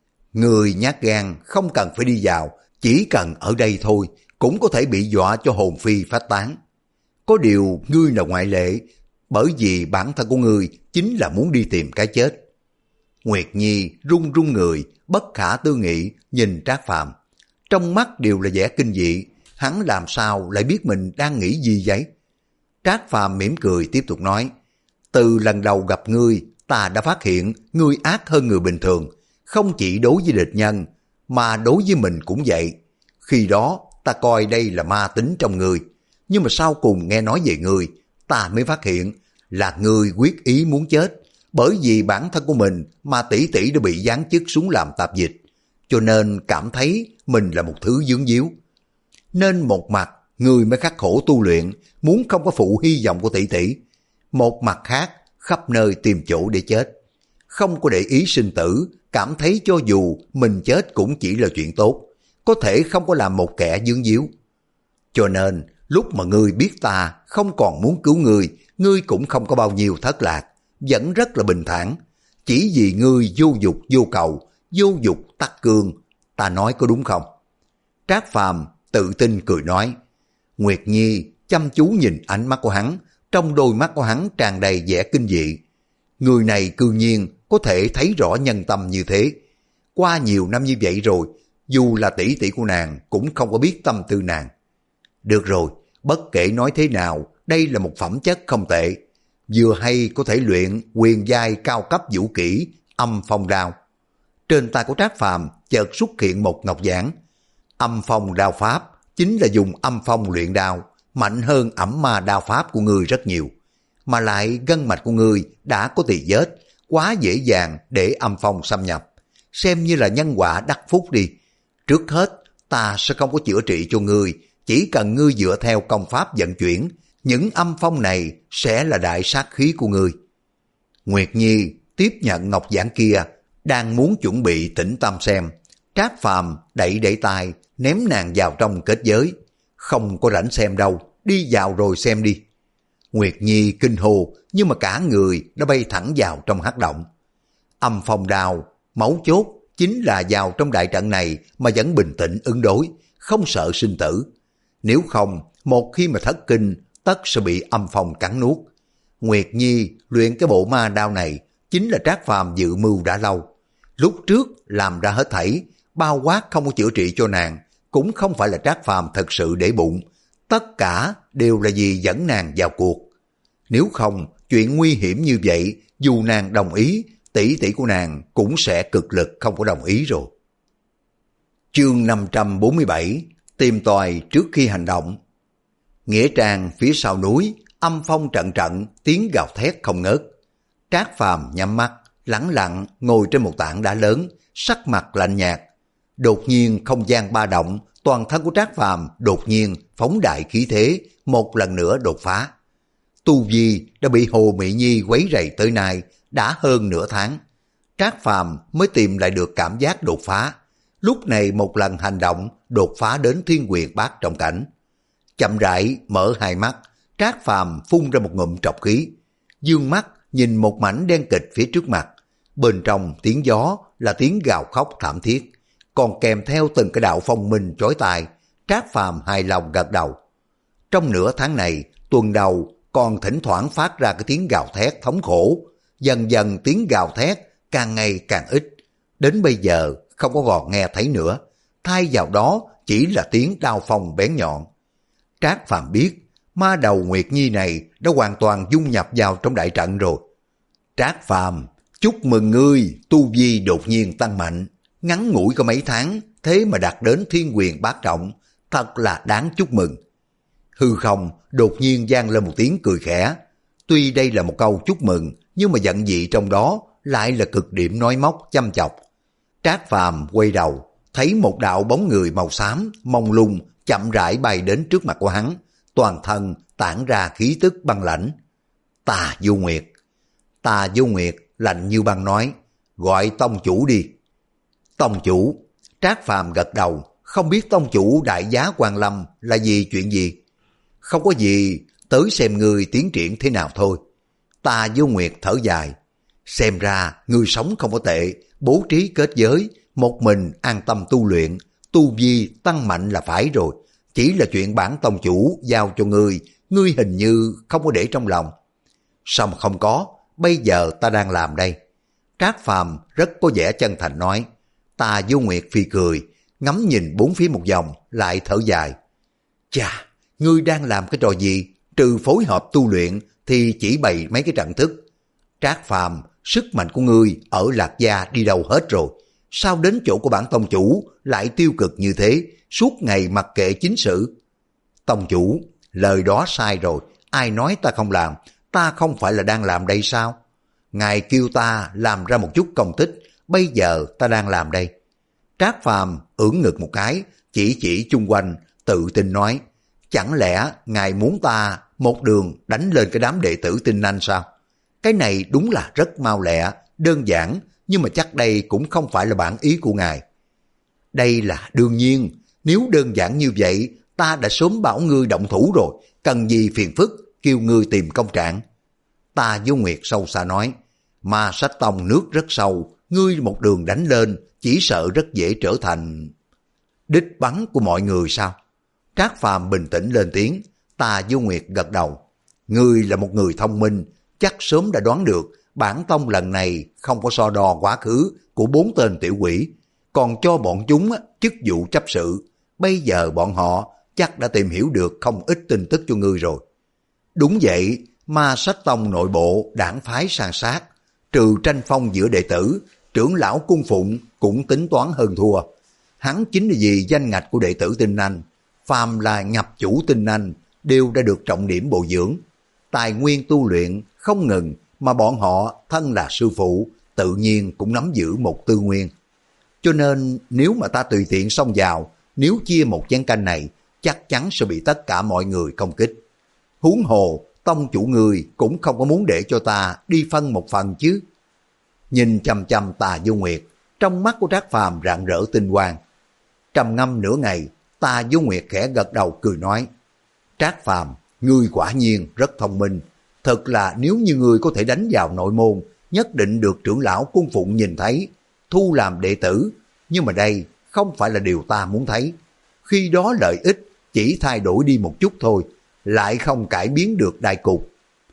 Người nhát gan không cần phải đi vào, chỉ cần ở đây thôi, cũng có thể bị dọa cho hồn phi phách tán. Có điều ngươi là ngoại lệ, bởi vì bản thân của ngươi chính là muốn đi tìm cái chết. Nguyệt Nhi run run người, bất khả tư nghị nhìn Trác Phàm, trong mắt đều là vẻ kinh dị, hắn làm sao lại biết mình đang nghĩ gì vậy? Trác Phàm mỉm cười tiếp tục nói, từ lần đầu gặp ngươi, ta đã phát hiện ngươi ác hơn người bình thường, không chỉ đối với địch nhân, mà đối với mình cũng vậy. Khi đó ta coi đây là ma tính trong ngươi, nhưng mà sau cùng nghe nói về ngươi, ta mới phát hiện là ngươi quyết ý muốn chết, bởi vì bản thân của mình mà tỷ tỷ đã bị giáng chức xuống làm tạp dịch, cho nên cảm thấy mình là một thứ dướng díu. Nên một mặt ngươi mới khắc khổ tu luyện, muốn không có phụ hy vọng của tỷ tỷ, một mặt khác khắp nơi tìm chỗ để chết, không có để ý sinh tử, cảm thấy cho dù mình chết cũng chỉ là chuyện tốt, có thể không có làm một kẻ dướng díu. Cho nên lúc mà ngươi biết ta không còn muốn cứu ngươi, ngươi cũng không có bao nhiêu thất lạc, vẫn rất là bình thản, chỉ vì ngươi vô dục vô cầu, vô dục tắc cương, ta nói có đúng không? Trác Phàm tự tin cười nói. Nguyệt Nhi chăm chú nhìn ánh mắt của hắn, trong đôi mắt của hắn tràn đầy vẻ kinh dị. Người này cư nhiên có thể thấy rõ nhân tâm như thế. Qua nhiều năm như vậy rồi, dù là tỷ tỷ của nàng cũng không có biết tâm tư nàng. Được rồi, bất kể nói thế nào, đây là một phẩm chất không tệ. Vừa hay có thể luyện quyền giai cao cấp vũ kỹ, âm phong đao. Trên tay của Trác Phàm chợt xuất hiện một ngọc giản. Âm phong đao pháp chính là dùng âm phong luyện đao, mạnh hơn ẩm ma đao pháp của ngươi rất nhiều. Mà lại gân mạch của ngươi đã có tỳ vết, quá dễ dàng để âm phong xâm nhập. Xem như là nhân quả đắc phúc đi. Trước hết, ta sẽ không có chữa trị cho ngươi, chỉ cần ngươi dựa theo công pháp vận chuyển, những âm phong này sẽ là đại sát khí của ngươi. Nguyệt Nhi tiếp nhận ngọc giản kia, đang muốn chuẩn bị tĩnh tâm xem. Trác Phàm đẩy đẩy tay, ném nàng vào trong kết giới. Không có rảnh xem đâu, đi vào rồi xem đi. Nguyệt Nhi kinh hô, nhưng mà cả người đã bay thẳng vào trong hắc động. Âm phong đao, mấu chốt chính là vào trong đại trận này mà vẫn bình tĩnh ứng đối, không sợ sinh tử. Nếu không, một khi mà thất kinh, tất sẽ bị âm phong cắn nuốt. Nguyệt Nhi luyện cái bộ ma đao này chính là Trác Phàm dự mưu đã lâu. Lúc trước làm ra hết thảy, bao quát không có chữa trị cho nàng, cũng không phải là Trác Phàm thật sự để bụng, tất cả đều là vì dẫn nàng vào cuộc. Nếu không, chuyện nguy hiểm như vậy, dù nàng đồng ý, tỷ tỷ của nàng cũng sẽ cực lực không có đồng ý rồi. Chương năm trăm bốn mươi bảy, tìm tòi trước khi hành động. Nghĩa trang phía sau núi, âm phong trận trận, tiếng gào thét không ngớt. Trác Phàm nhắm mắt, lẳng lặng ngồi trên một tảng đá lớn, sắc mặt lạnh nhạt. Đột nhiên không gian ba động, toàn thân của Trác Phàm đột nhiên phóng đại khí thế, một lần nữa đột phá. Tu vi đã bị Hồ Mỹ Nhi quấy rầy tới nay đã hơn nửa tháng. Trác Phàm mới tìm lại được cảm giác đột phá. Lúc này một lần hành động đột phá đến thiên quyền bát trọng cảnh. Chậm rãi mở hai mắt, Trác Phàm phun ra một ngụm trọc khí, dương mắt nhìn một mảnh đen kịch phía trước mặt. Bên trong tiếng gió là tiếng gào khóc thảm thiết, còn kèm theo từng cái đạo phong minh chói tai. Trác Phàm hài lòng gật đầu. Trong nửa tháng này, tuần đầu còn thỉnh thoảng phát ra cái tiếng gào thét thống khổ, dần dần tiếng gào thét càng ngày càng ít, đến bây giờ không có còn nghe thấy nữa, thay vào đó chỉ là tiếng đao phong bén nhọn. Trác Phàm biết ma đầu Nguyệt Nhi này đã hoàn toàn dung nhập vào trong đại trận rồi. Trác Phàm, chúc mừng ngươi, tu vi đột nhiên tăng mạnh, ngắn ngủi có mấy tháng, thế mà đạt đến thiên quyền bát trọng, thật là đáng chúc mừng. Hư không đột nhiên vang lên một tiếng cười khẽ. Tuy đây là một câu chúc mừng, nhưng mà giận dị trong đó lại là cực điểm nói móc chăm chọc. Trác Phàm quay đầu, thấy một đạo bóng người màu xám, mông lung, chậm rãi bay đến trước mặt của hắn, toàn thân tản ra khí tức băng lãnh. Tà Du Nguyệt. Tà Du Nguyệt lạnh như băng nói, gọi tông chủ đi. Tông chủ. Trác Phàm gật đầu, không biết tông chủ đại giá Quan Lâm là gì chuyện gì. Không có gì, tới xem người tiến triển thế nào thôi. Tà Du Nguyệt thở dài, xem ra người sống không có tệ, bố trí kết giới, một mình an tâm tu luyện, tu vi tăng mạnh là phải rồi. Chỉ là chuyện bản tông chủ giao cho ngươi, ngươi hình như không có để trong lòng. Sao mà không có, bây giờ ta đang làm đây. Trác Phàm rất có vẻ chân thành nói. Tà Du Nguyệt phì cười, ngắm nhìn bốn phía một vòng, lại thở dài. Chà, ngươi đang làm cái trò gì? Trừ phối hợp tu luyện thì chỉ bày mấy cái trận thức. Trác Phàm, sức mạnh của ngươi ở Lạc Gia đi đâu hết rồi? Sao đến chỗ của bản tông chủ lại tiêu cực như thế, suốt ngày mặc kệ chính sự? Tông chủ, lời đó sai rồi, ai nói ta không làm, ta không phải là đang làm đây sao? Ngài kêu ta làm ra một chút công tích, bây giờ ta đang làm đây. Trác Phàm ưỡn ngực một cái, chỉ chỉ chung quanh, tự tin nói, chẳng lẽ ngài muốn ta một đường đánh lên cái đám đệ tử tinh anh sao? Cái này đúng là rất mau lẹ, đơn giản, nhưng mà chắc đây cũng không phải là bản ý của ngài. Đây là đương nhiên, nếu đơn giản như vậy, ta đã sớm bảo ngươi động thủ rồi, cần gì phiền phức, kêu ngươi tìm công trạng. Tà Du Nguyệt sâu xa nói, Ma Sách Tông nước rất sâu, ngươi một đường đánh lên, chỉ sợ rất dễ trở thành đích bắn của mọi người sao? Trác Phàm bình tĩnh lên tiếng. Tà Du Nguyệt gật đầu. Ngươi là một người thông minh, chắc sớm đã đoán được bản tông lần này không có so đo quá khứ của bốn tên tiểu quỷ, còn cho bọn chúng chức vụ chấp sự. Bây giờ bọn họ chắc đã tìm hiểu được không ít tin tức cho ngươi rồi. Đúng vậy, Ma Sách Tông nội bộ đảng phái san sát, trừ tranh phong giữa đệ tử, trưởng lão cung phụng cũng tính toán hơn thua. Hắn chính là vì danh ngạch của đệ tử tinh anh, phàm là nhập chủ tinh anh đều đã được trọng điểm bồi dưỡng. Tài nguyên tu luyện không ngừng, mà bọn họ thân là sư phụ, tự nhiên cũng nắm giữ một tư nguyên. Cho nên nếu mà ta tùy tiện xông vào, nếu chia một chén canh này, chắc chắn sẽ bị tất cả mọi người công kích. Huống hồ, tông chủ người cũng không có muốn để cho ta đi phân một phần chứ. Nhìn chằm chằm Tà Du Nguyệt, trong mắt của Trác Phàm rạng rỡ tinh quang. Trầm ngâm nửa ngày, Tà Du Nguyệt khẽ gật đầu cười nói, Trác Phàm, ngươi quả nhiên rất thông minh. Thật là nếu như ngươi có thể đánh vào nội môn, nhất định được trưởng lão cung phụng nhìn thấy, thu làm đệ tử. Nhưng mà đây không phải là điều ta muốn thấy. Khi đó lợi ích chỉ thay đổi đi một chút thôi, lại không cải biến được đại cục.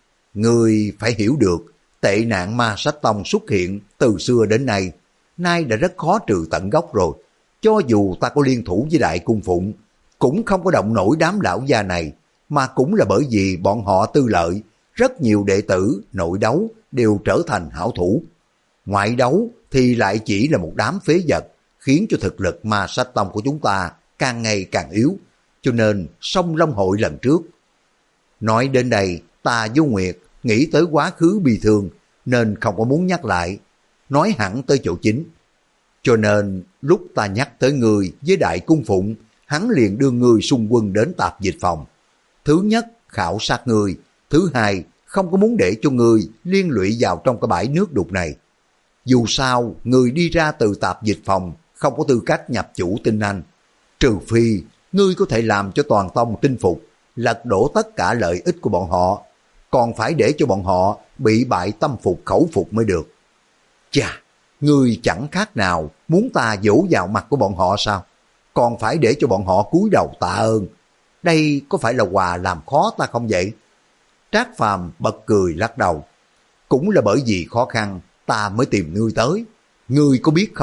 Ngươi phải hiểu được, tệ nạn Ma Sách Tông xuất hiện từ xưa đến nay, nay đã rất khó trừ tận gốc rồi. Cho dù ta có liên thủ với đại cung phụng, cũng không có động nổi đám lão gia này, mà cũng là bởi vì bọn họ tư lợi, rất nhiều đệ tử nội đấu đều trở thành hảo thủ. Ngoại đấu thì lại chỉ là một đám phế vật, khiến cho thực lực Ma Sách Tông của chúng ta càng ngày càng yếu. Cho nên sông Long hội lần trước. Nói đến đây, Tà Du Nguyệt nghĩ tới quá khứ bi thương, nên không có muốn nhắc lại, nói hẳn tới chỗ chính. Cho nên lúc ta nhắc tới người với đại cung phụng, hắn liền đưa người xung quân đến tạp dịch phòng. Thứ nhất, khảo sát người. Thứ hai, không có muốn để cho người liên lụy vào trong cái bãi nước đục này. Dù sao, người đi ra từ tạp dịch phòng không có tư cách nhập chủ tinh anh. Trừ phi, ngươi có thể làm cho toàn tông tinh phục, lật đổ tất cả lợi ích của bọn họ, còn phải để cho bọn họ bị bại tâm phục khẩu phục mới được. Chà, ngươi chẳng khác nào muốn ta vỗ vào mặt của bọn họ sao? Còn phải để cho bọn họ cúi đầu tạ ơn. Đây có phải là quà làm khó ta không vậy? Trác Phàm bật cười lắc đầu. Cũng là bởi vì khó khăn ta mới tìm ngươi tới. Ngươi có biết không,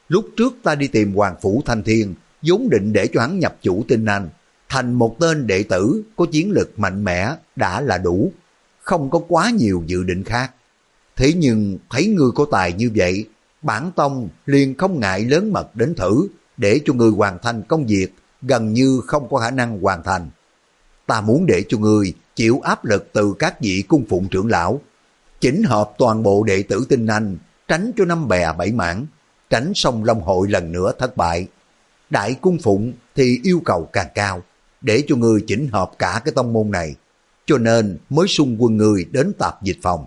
lúc trước ta đi tìm Hoàng Phủ Thanh Thiên, vốn định để cho hắn nhập chủ Tinh Anh, thành một tên đệ tử có chiến lực mạnh mẽ đã là đủ, không có quá nhiều dự định khác. Thế nhưng thấy ngươi có tài như vậy, bản tông liền không ngại lớn mật đến thử, để cho ngươi hoàn thành công việc gần như không có khả năng hoàn thành. Ta muốn để cho ngươi chịu áp lực từ các vị cung phụng trưởng lão, chỉnh hợp toàn bộ đệ tử Tinh Anh, tránh cho năm bè bảy mảng, tránh Sông Long hội lần nữa thất bại. Đại cung phụng thì yêu cầu càng cao, để cho ngươi chỉnh hợp cả cái tông môn này, cho nên mới xung quân ngươi đến tạp dịch phòng.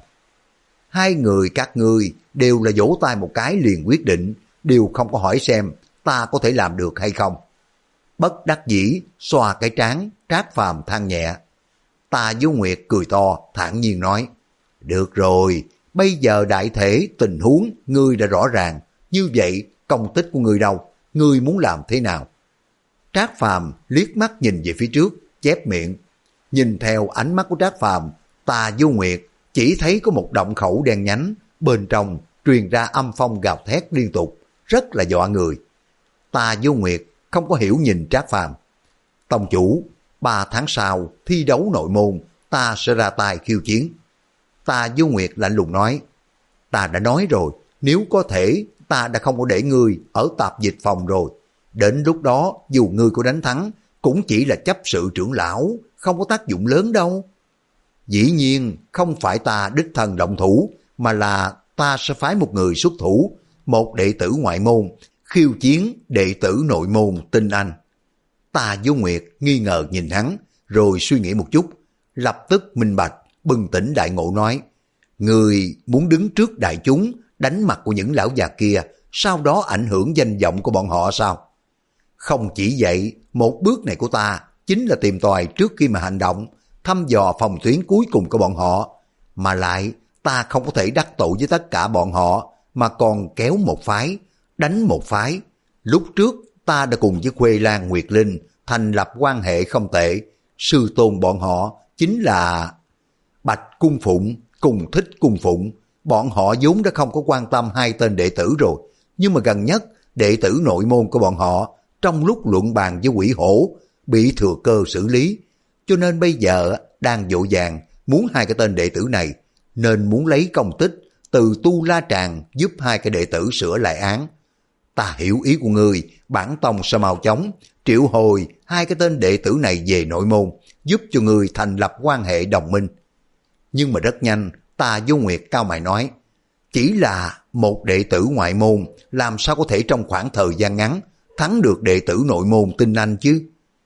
Hai người các ngươi đều là vỗ tay một cái liền quyết định, đều không có hỏi xem ta có thể làm được hay không. Bất đắc dĩ xoa cái trán, Trác Phàm than nhẹ. Tà Du Nguyệt cười to, thản nhiên nói, được rồi, bây giờ đại thể tình huống ngươi đã rõ ràng, như vậy công tích của ngươi đâu, ngươi muốn làm thế nào? Trác Phàm liếc mắt nhìn về phía trước, chép miệng. Nhìn theo ánh mắt của Trác Phàm, Tà Du Nguyệt chỉ thấy có một động khẩu đen nhánh, bên trong truyền ra âm phong gào thét liên tục, rất là dọa người. Tà Du Nguyệt không có hiểu nhìn Trác Phàm. Tông chủ, ba tháng sau thi đấu nội môn, ta sẽ ra tay khiêu chiến. Tà Du Nguyệt lạnh lùng nói, ta đã nói rồi, nếu có thể ta đã không có để ngươi ở tạp dịch phòng rồi. Đến lúc đó dù ngươi có đánh thắng, cũng chỉ là chấp sự trưởng lão, không có tác dụng lớn đâu. Dĩ nhiên không phải ta đích thân động thủ, mà là ta sẽ phái một người xuất thủ, một đệ tử ngoại môn, khiêu chiến đệ tử nội môn Tinh Anh. Tà Du Nguyệt nghi ngờ nhìn hắn, rồi suy nghĩ một chút, lập tức minh bạch, bừng tỉnh đại ngộ nói, người muốn đứng trước đại chúng, đánh mặt của những lão già kia, sau đó ảnh hưởng danh vọng của bọn họ sao? Không chỉ vậy, một bước này của ta chính là tìm tòi trước khi mà hành động, thăm dò phòng tuyến cuối cùng của bọn họ, mà lại ta không có thể đắc tội với tất cả bọn họ, mà còn kéo một phái, đánh một phái. Lúc trước ta đã cùng với Khuê Lan Nguyệt Linh thành lập quan hệ không tệ, sư tôn bọn họ chính là Bạch Cung Phụng cùng Thích Cung Phụng. Bọn họ vốn đã không có quan tâm hai tên đệ tử rồi, nhưng mà gần nhất đệ tử nội môn của bọn họ trong lúc luận bàn với Quỷ Hổ bị thừa cơ xử lý, cho nên bây giờ đang vội vàng muốn hai cái tên đệ tử này, nên muốn lấy công tích từ Tu La Tràng giúp hai cái đệ tử sửa lại án. Ta hiểu ý của ngươi, bản tông sẽ mau chóng triệu hồi hai cái tên đệ tử này về nội môn, giúp cho ngươi thành lập quan hệ đồng minh. Nhưng mà rất nhanh, Tà Du Nguyệt cao mày nói, chỉ là một đệ tử ngoại môn, làm sao có thể trong khoảng thời gian ngắn thắng được đệ tử nội môn Tinh Anh chứ?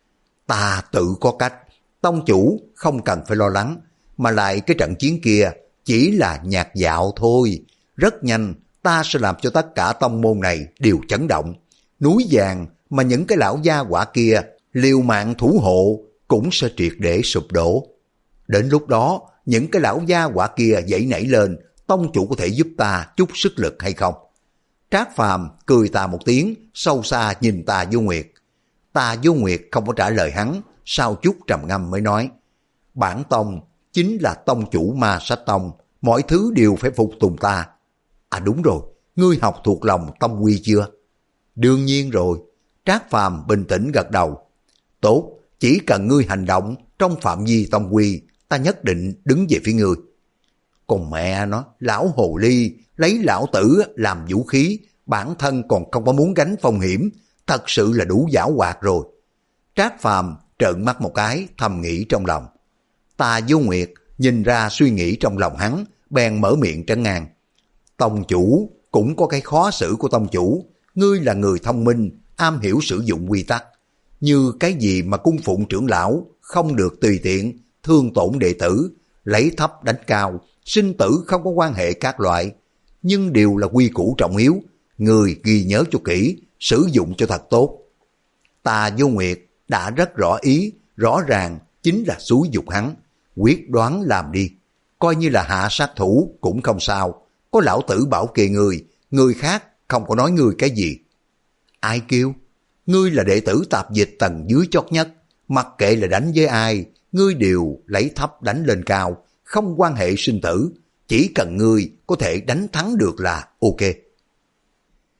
Ta tự có cách, tông chủ không cần phải lo lắng, mà lại cái trận chiến kia chỉ là nhạt dạo thôi. Rất nhanh ta sẽ làm cho tất cả tông môn này đều chấn động. Núi vàng mà những cái lão gia quả kia liều mạng thủ hộ cũng sẽ triệt để sụp đổ. Đến lúc đó những cái lão gia quả kia dậy nảy lên, tông chủ có thể giúp ta chút sức lực hay không? Trác Phàm cười tà một tiếng, sâu xa nhìn Tà Du Nguyệt. Tà Du Nguyệt không có trả lời hắn, sau chút trầm ngâm mới nói, bản tông chính là tông chủ Ma Sách Tông, mọi thứ đều phải phục tùng ta. À đúng rồi, ngươi học thuộc lòng tông quy chưa? Đương nhiên rồi. Trác Phàm bình tĩnh gật đầu. Tốt, chỉ cần ngươi hành động trong phạm vi tông quy, ta nhất định đứng về phía ngươi. Còn mẹ nó, lão hồ ly lấy lão tử làm vũ khí, bản thân còn không có muốn gánh phong hiểm, thật sự là đủ giảo hoạt rồi. Trác Phàm trợn mắt một cái, thầm nghĩ trong lòng. Tà Du Nguyệt nhìn ra suy nghĩ trong lòng hắn, bèn mở miệng trấn ngang. Tông chủ cũng có cái khó xử của tông chủ, ngươi là người thông minh, am hiểu sử dụng quy tắc. Như cái gì mà cung phụng trưởng lão không được tùy tiện, thương tổn đệ tử, lấy thấp đánh cao, sinh tử không có quan hệ các loại, nhưng đều là quy củ trọng yếu, người ghi nhớ cho kỹ, sử dụng cho thật tốt. Tà Du Nguyệt đã rất rõ ý, rõ ràng chính là xúi dục hắn, quyết đoán làm đi, coi như là hạ sát thủ cũng không sao, có lão tử bảo kê người, người khác không có nói người cái gì. Ai kêu? Ngươi là đệ tử tạp dịch tầng dưới chót nhất, mặc kệ là đánh với ai, ngươi đều lấy thấp đánh lên cao, không quan hệ sinh tử, chỉ cần ngươi có thể đánh thắng được là ok.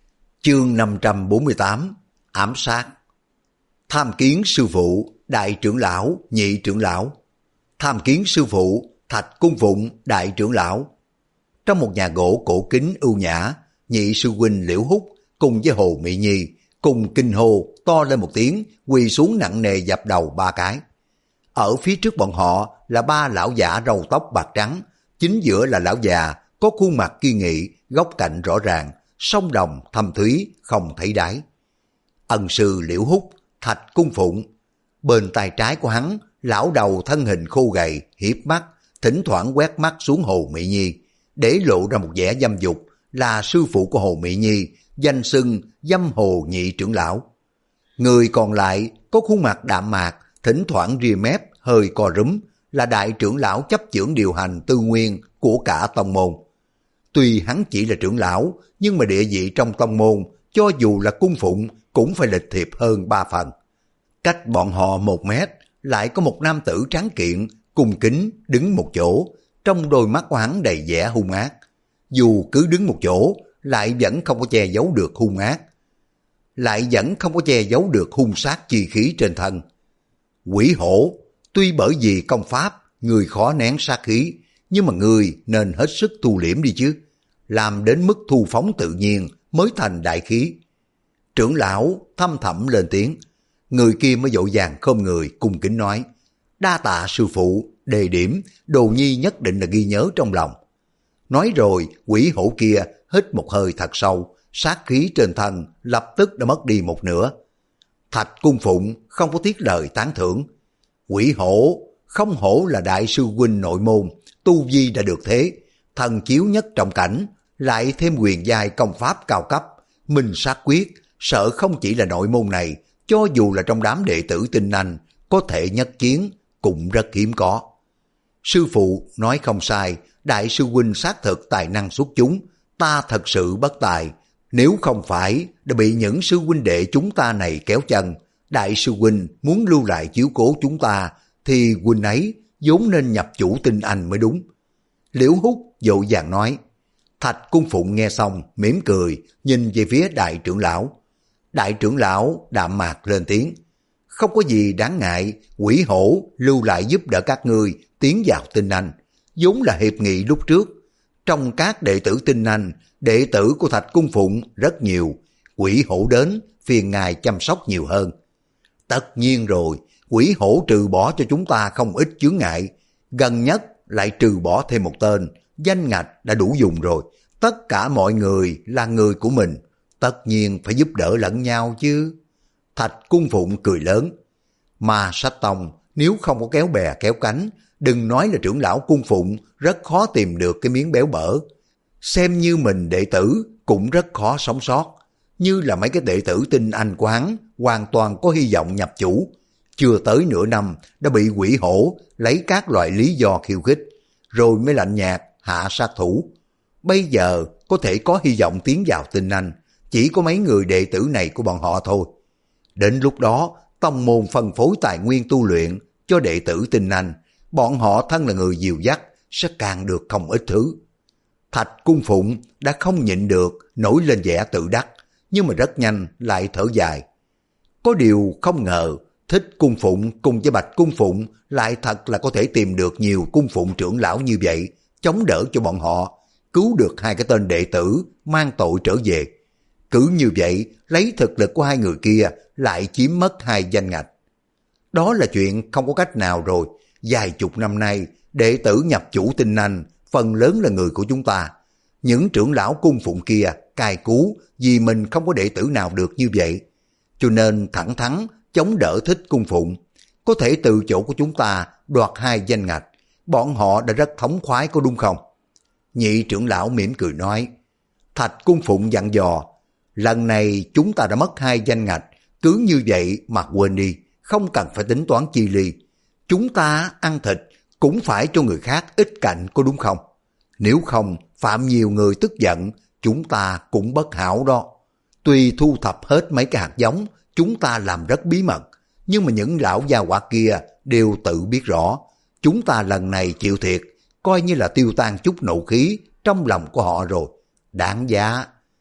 Chương năm trăm bốn mươi tám, ám sát. Tham kiến sư phụ, đại trưởng lão, nhị trưởng lão. Tham kiến sư phụ, Thạch Cung Phụng, đại trưởng lão. Trong một nhà gỗ cổ kính ưu nhã, nhị sư huynh Liễu Húc cùng với Hồ Mỹ Nhi cùng kinh hô to lên một tiếng, quỳ xuống nặng nề dập đầu ba cái. Ở phía trước bọn họ là ba lão giả râu tóc bạc trắng, chính giữa là lão già có khuôn mặt kiên nghị, góc cạnh rõ ràng, song đồng thâm thúy không thấy đáy. Ân sư Liễu Húc, Thạch Cung Phụng. Bên tay trái của hắn, lão đầu thân hình khô gầy, hiếp mắt, thỉnh thoảng quét mắt xuống Hồ Mỹ Nhi, để lộ ra một vẻ dâm dục, là sư phụ của Hồ Mỹ Nhi, danh xưng Dâm Hồ nhị trưởng lão. Người còn lại có khuôn mặt đạm mạc, thỉnh thoảng ria mép, hơi co rúm, là đại trưởng lão chấp chưởng điều hành tư nguyên của cả tông môn. Tuy hắn chỉ là trưởng lão, nhưng mà địa vị trong tông môn, cho dù là cung phụng, cũng phải lịch thiệp hơn ba phần. Cách bọn họ một mét, lại có một nam tử tráng kiện, cung kính, đứng một chỗ, trong đôi mắt của hắn đầy vẻ hung ác. Dù cứ đứng một chỗ, lại vẫn không có che giấu được hung ác. Lại vẫn không có che giấu được hung sát chi khí trên thân. Quỷ hổ, tuy bởi vì công pháp, người khó nén sát khí, nhưng mà người nên hết sức thu liễm đi chứ. Làm đến mức thu phóng tự nhiên mới thành đại khí. Trưởng lão thâm thẳm lên tiếng. Người kia mới vội vàng khom người cung kính nói. Đa tạ sư phụ, đề điểm, đồ nhi nhất định là ghi nhớ trong lòng. Nói rồi quỷ hổ kia hít một hơi thật sâu, sát khí trên thân lập tức đã mất đi một nửa. Thạch Cung Phụng không có tiếc lời tán thưởng. Quỷ hổ, không hổ là đại sư huynh nội môn, tu vi đã được thế, thần chiếu nhất trọng cảnh, lại thêm quyền giai công pháp cao cấp, minh sát quyết, sợ không chỉ là nội môn này, cho dù là trong đám đệ tử tinh anh, có thể nhất chiến, cũng rất hiếm có. Sư phụ nói không sai, đại sư huynh xác thực tài năng xuất chúng, ta thật sự bất tài, nếu không phải đã bị những sư huynh đệ chúng ta này kéo chân, đại sư huynh muốn lưu lại chiếu cố chúng ta, thì huynh ấy vốn nên nhập chủ tinh anh mới đúng. Liễu Húc vội vàng nói. Thạch Cung Phụng nghe xong, mỉm cười, nhìn về phía đại trưởng lão. Đại trưởng lão đạm mạc lên tiếng. Không có gì đáng ngại, quỷ hổ lưu lại giúp đỡ các ngươi tiến vào tinh anh. Vốn là hiệp nghị lúc trước. Trong các đệ tử tinh anh, đệ tử của Thạch Cung Phụng rất nhiều. Quỷ hổ đến, phiền ngài chăm sóc nhiều hơn. Tất nhiên rồi, quỷ hổ trừ bỏ cho chúng ta không ít chướng ngại. Gần nhất lại trừ bỏ thêm một tên, danh ngạch đã đủ dùng rồi. Tất cả mọi người là người của mình, tất nhiên phải giúp đỡ lẫn nhau chứ. Thạch Cung Phụng cười lớn. Mà Sách Tông nếu không có kéo bè kéo cánh, đừng nói là trưởng lão Cung Phụng rất khó tìm được cái miếng béo bở. Xem như mình đệ tử cũng rất khó sống sót. Như là mấy cái đệ tử tinh anh của hắn hoàn toàn có hy vọng nhập chủ. Chưa tới nửa năm đã bị quỷ hổ lấy các loại lý do khiêu khích, rồi mới lạnh nhạt hạ sát thủ. Bây giờ có thể có hy vọng tiến vào tinh anh, chỉ có mấy người đệ tử này của bọn họ thôi. Đến lúc đó, tông môn phân phối tài nguyên tu luyện cho đệ tử tinh anh, bọn họ thân là người dìu dắt, sẽ càng được không ít thứ. Thạch Cung Phụng đã không nhịn được, nổi lên vẻ tự đắc, nhưng mà rất nhanh lại thở dài. Có điều không ngờ, Thích Cung Phụng cùng với Bạch Cung Phụng lại thật là có thể tìm được nhiều cung phụng trưởng lão như vậy, chống đỡ cho bọn họ, cứu được hai cái tên đệ tử mang tội trở về. Cứ như vậy, lấy thực lực của hai người kia lại chiếm mất hai danh ngạch. Đó là chuyện không có cách nào rồi. Vài chục năm nay, đệ tử nhập chủ tinh anh, phần lớn là người của chúng ta. Những trưởng lão cung phụng kia cai cú vì mình không có đệ tử nào được như vậy. Cho nên thẳng thắn chống đỡ Thích Cung Phụng. Có thể từ chỗ của chúng ta đoạt hai danh ngạch. Bọn họ đã rất thống khoái có đúng không? Nhị trưởng lão mỉm cười nói. Thạch Cung Phụng dặn dò. Lần này chúng ta đã mất hai danh ngạch. Cứ như vậy mà quên đi. Không cần phải tính toán chi ly. Chúng ta ăn thịt cũng phải cho người khác ít cạnh có đúng không? Nếu không phạm nhiều người tức giận, chúng ta cũng bất hảo đó. Tuy thu thập hết mấy cái hạt giống, chúng ta làm rất bí mật, nhưng mà những lão gia hỏa kia đều tự biết rõ. Chúng ta lần này chịu thiệt, coi như là tiêu tan chút nộ khí trong lòng của họ rồi. Đáng giá.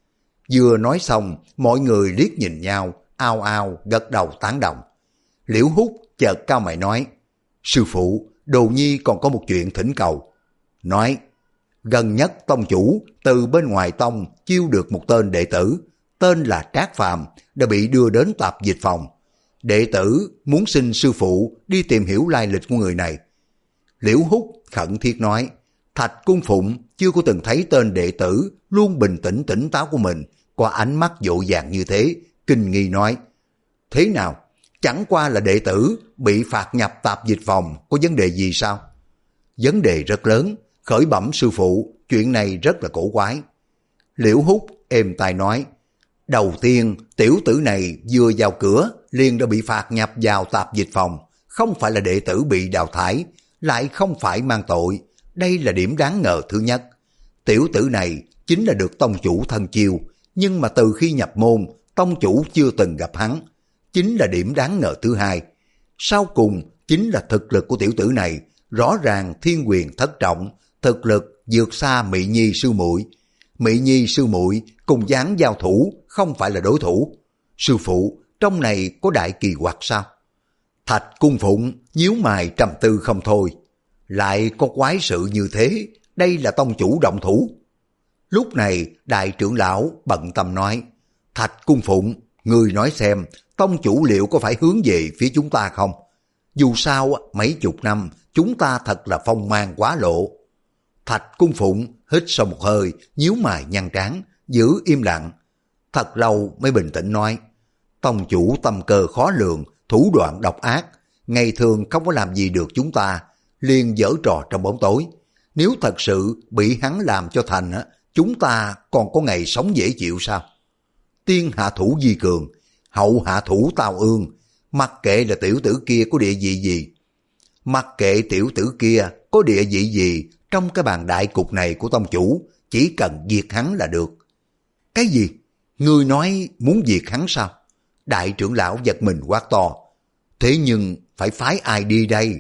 Vừa nói xong, mọi người liếc nhìn nhau, ao ao gật đầu tán đồng. Liễu Hút chợt cao mày nói, sư phụ, Đồ Nhi còn có một chuyện thỉnh cầu. Nói, gần nhất tông chủ từ bên ngoài tông chiêu được một tên đệ tử, tên là Trác Phàm, đã bị đưa đến tạp dịch phòng. Đệ tử muốn xin sư phụ đi tìm hiểu lai lịch của người này. Liễu Hút khẩn thiết nói, Thạch Cung Phụng chưa có từng thấy tên đệ tử luôn bình tĩnh tỉnh táo của mình có ánh mắt dội vàng như thế, kinh nghi nói, thế nào, chẳng qua là đệ tử bị phạt nhập tạp dịch phòng, có vấn đề gì sao? Vấn đề rất lớn, khởi bẩm sư phụ, chuyện này rất là cổ quái. Liễu Hút êm tai nói, đầu tiên tiểu tử này vừa vào cửa liền đã bị phạt nhập vào tạp dịch phòng, không phải là đệ tử bị đào thải, lại không phải mang tội, đây là điểm đáng ngờ thứ nhất. Tiểu tử này chính là được tông chủ thân chiêu, nhưng mà từ khi nhập môn, tông chủ chưa từng gặp hắn, chính là điểm đáng ngờ thứ hai. Sau cùng chính là thực lực của tiểu tử này, rõ ràng thiên quyền thất trọng, thực lực vượt xa Mị Nhi sư muội. Mị Nhi sư muội cùng dáng giao thủ không phải là đối thủ. Sư phụ, trong này có đại kỳ quặc sao? Thạch Cung Phụng nhíu mày trầm tư không thôi. Lại có quái sự như thế, đây là tông chủ động thủ. Lúc này đại trưởng lão bận tâm nói, Thạch Cung Phụng, người nói xem, tông chủ liệu có phải hướng về phía chúng ta không? Dù sao mấy chục năm chúng ta thật là phong mang quá lộ. Thạch Cung Phụng hít sâu một hơi, nhíu mày nhăn trán, giữ im lặng. Thật lâu mới bình tĩnh nói, tông chủ tâm cơ khó lường, thủ đoạn độc ác, ngày thường không có làm gì được chúng ta, liền giở trò trong bóng tối. Nếu thật sự bị hắn làm cho thành, chúng ta còn có ngày sống dễ chịu sao? Tiên hạ thủ vi cường, hậu hạ thủ tào ương, mặc kệ là tiểu tử kia có địa vị gì, mặc kệ tiểu tử kia có địa vị gì trong cái bàn đại cục này của tông chủ, chỉ cần diệt hắn là được. Cái gì? Ngươi nói muốn diệt hắn sao? Đại trưởng lão giật mình quát to. Thế nhưng phải phái ai đi đây?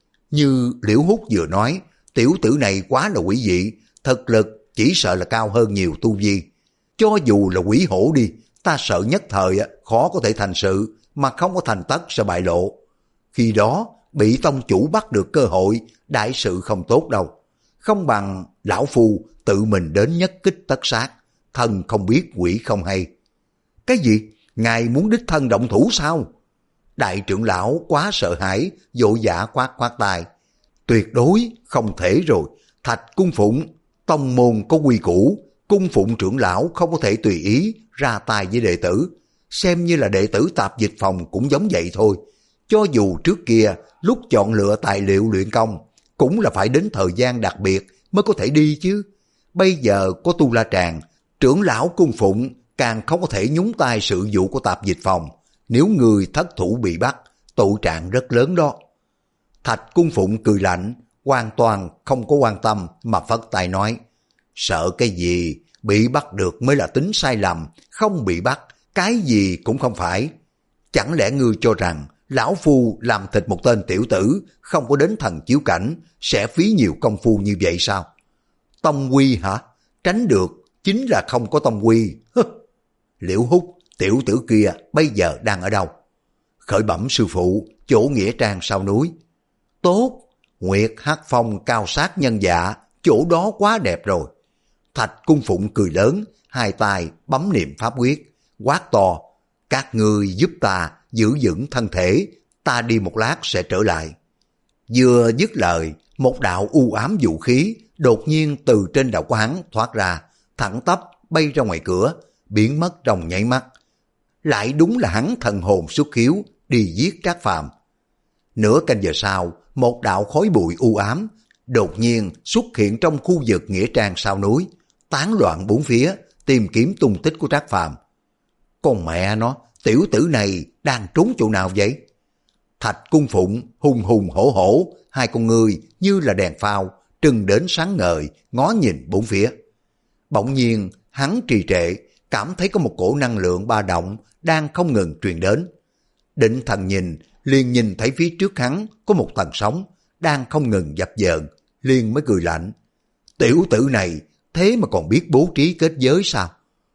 Như Liễu Hút vừa nói, tiểu tử này quá là quỷ dị, thực lực chỉ sợ là cao hơn nhiều tu vi. Cho dù là quỷ hổ đi, ta sợ nhất thời khó có thể thành sự, mà không có thành tất sẽ bại lộ. Khi đó bị tông chủ bắt được cơ hội, đại sự không tốt đâu. Không bằng lão phu tự mình đến nhất kích tất sát, thần không biết quỷ không hay. Cái gì? Ngài muốn đích thân động thủ sao? Đại trưởng lão quá sợ hãi, vội vã quát quát tai. Tuyệt đối không thể rồi. Thạch Cung Phụng, tông môn có quy củ, Cung Phụng trưởng lão không có thể tùy ý ra tay với đệ tử. Xem như là đệ tử tạp dịch phòng cũng giống vậy thôi. Cho dù trước kia lúc chọn lựa tài liệu luyện công, cũng là phải đến thời gian đặc biệt mới có thể đi chứ. Bây giờ có Tu La Tràng, trưởng lão Cung Phụng càng không có thể nhúng tay sự vụ của tạp dịch phòng. Nếu người thất thủ bị bắt, tội trạng rất lớn đó. Thạch Cung Phụng cười lạnh, hoàn toàn không có quan tâm mà phất tay nói, sợ cái gì, bị bắt được mới là tính sai lầm, không bị bắt, cái gì cũng không phải. Chẳng lẽ ngươi cho rằng lão phu làm thịt một tên tiểu tử không có đến thần chiếu cảnh sẽ phí nhiều công phu như vậy sao? Tông quy hả? Tránh được chính là không có tông quy. Liễu Hút, tiểu tử kia bây giờ đang ở đâu? Khởi bẩm sư phụ, chỗ nghĩa trang sau núi. Tốt, Nguyệt Hắc Phong cao sát nhân dạ, chỗ đó quá đẹp rồi. Thạch Cung Phụng cười lớn, hai tay bấm niệm pháp quyết, quát to, các ngươi giúp ta giữ vững thân thể, ta đi một lát sẽ trở lại. Vừa dứt lời, một đạo u ám vũ khí đột nhiên từ trên đầu của hắn thoát ra, thẳng tắp bay ra ngoài cửa, biến mất trong nháy mắt. Lại đúng là hắn thần hồn xuất khiếu đi giết Trác Phàm. Nửa canh giờ sau, một đạo khói bụi u ám đột nhiên xuất hiện trong khu vực nghĩa trang sau núi, tán loạn bốn phía tìm kiếm tung tích của Trác Phàm. Con mẹ nó, tiểu tử này đang trốn chỗ nào vậy? Thạch Cung Phụng hùng hùng hổ hổ, hai con ngươi như là đèn phao trừng đến sáng ngời, ngó nhìn bốn phía. Bỗng nhiên hắn trì trệ, cảm thấy có một cổ năng lượng ba động đang không ngừng truyền đến. Định thần nhìn, liền nhìn thấy phía trước hắn có một tầng sóng đang không ngừng dập dờn, liền mới cười lạnh. Tiểu tử này thế mà còn biết bố trí kết giới sao?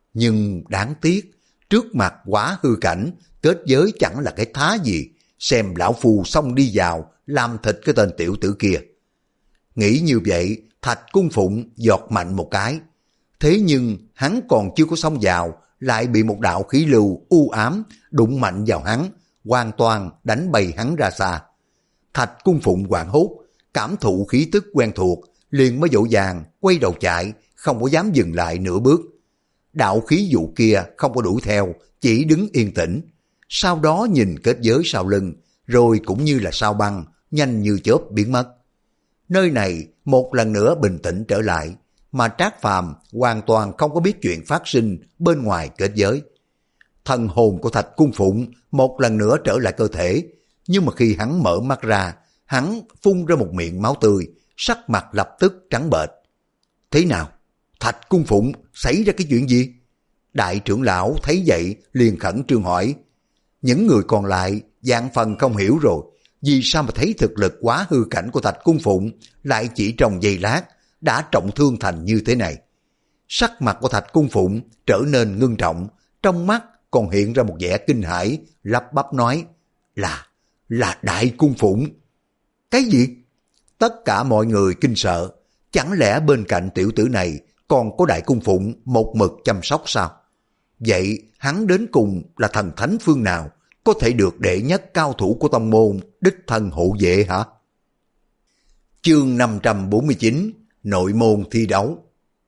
Nhưng đáng tiếc, trước mặt quá hư cảnh, kết giới chẳng là cái thá gì, xem lão phu xông đi vào, làm thịt cái tên tiểu tử kia. Nghĩ như vậy, Thạch Cung Phụng giọt mạnh một cái. Thế nhưng hắn còn chưa có xông vào, lại bị một đạo khí lưu u ám đụng mạnh vào hắn, hoàn toàn đánh bay hắn ra xa. Thạch Cung Phụng hoảng hốt, cảm thụ khí tức quen thuộc, liền mới vội vàng quay đầu chạy, không có dám dừng lại nửa bước. Đạo khí vụ kia không có đuổi theo, chỉ đứng yên tĩnh. Sau đó nhìn kết giới sau lưng, rồi cũng như là sao băng, nhanh như chớp biến mất. Nơi này một lần nữa bình tĩnh trở lại, mà Trác Phàm hoàn toàn không có biết chuyện phát sinh bên ngoài kết giới. Thần hồn của Thạch Cung Phụng một lần nữa trở lại cơ thể, nhưng mà khi hắn mở mắt ra, hắn phun ra một miệng máu tươi, sắc mặt lập tức trắng bệch. Thế nào? Thạch Cung Phụng xảy ra cái chuyện gì? Đại trưởng lão thấy vậy liền khẩn trương hỏi. Những người còn lại dạng phần không hiểu rồi, vì sao mà thấy thực lực quá hư cảnh của Thạch Cung Phụng lại chỉ trong giây lát đã trọng thương thành như thế này. Sắc mặt của Thạch Cung Phụng trở nên ngưng trọng, trong mắt còn hiện ra một vẻ kinh hãi, lắp bắp nói, là, là Đại Cung Phụng. Cái gì? Tất cả mọi người kinh sợ, chẳng lẽ bên cạnh tiểu tử này còn có Đại Cung Phụng một mực chăm sóc sao? Vậy hắn đến cùng là thần thánh phương nào, có thể được đệ nhất cao thủ của tông môn đích thân hộ vệ hả? Chương năm trăm bốn mươi chín, nội môn thi đấu.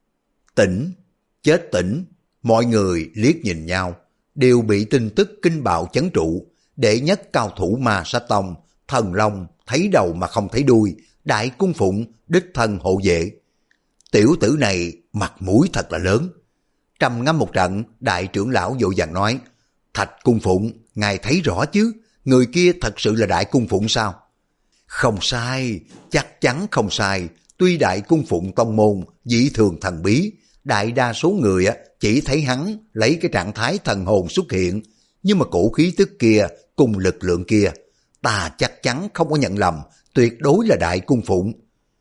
Tỉnh, chết tỉnh, mọi người liếc nhìn nhau, đều bị tin tức kinh bạo chấn trụ. Đệ nhất cao thủ Ma Sát Tông, Thần Long thấy đầu mà không thấy đuôi, Đại Cung Phụng đích thân hộ vệ. Tiểu tử này mặt mũi thật là lớn. Trầm ngâm một trận, đại trưởng lão vội vàng nói, Thạch Cung Phụng, ngài thấy rõ chứ, người kia thật sự là Đại Cung Phụng sao? Không sai, chắc chắn không sai. Tuy Đại Cung Phụng tông môn dị thường thần bí, đại đa số người chỉ thấy hắn lấy cái trạng thái thần hồn xuất hiện, nhưng mà cổ khí tức kia cùng lực lượng kia, ta chắc chắn không có nhận lầm, tuyệt đối là Đại Cung Phụng.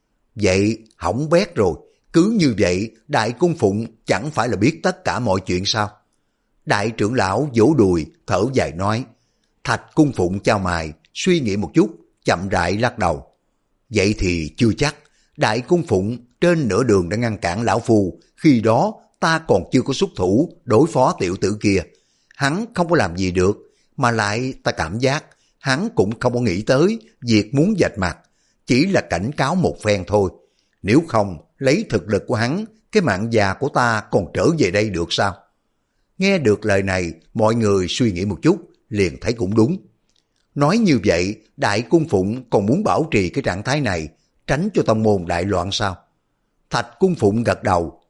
Vậy hỏng bét rồi, cứ như vậy Đại Cung Phụng chẳng phải là biết tất cả mọi chuyện sao? Đại trưởng lão vỗ đùi thở dài nói. Thạch Cung Phụng chau mày, suy nghĩ một chút, chậm rãi lắc đầu. Vậy thì chưa chắc. Đại Cung Phụng trên nửa đường đã ngăn cản lão phu, khi đó ta còn chưa có xuất thủ đối phó tiểu tử kia. Hắn không có làm gì được, mà lại ta cảm giác hắn cũng không có nghĩ tới việc muốn vạch mặt, chỉ là cảnh cáo một phen thôi. Nếu không, lấy thực lực của hắn, cái mạng già của ta còn trở về đây được sao? Nghe được lời này, mọi người suy nghĩ một chút, liền thấy cũng đúng. Nói như vậy, Đại Cung Phụng còn muốn bảo trì cái trạng thái này, tránh cho tông môn đại loạn sao? Thạch Cung Phụng gật đầu.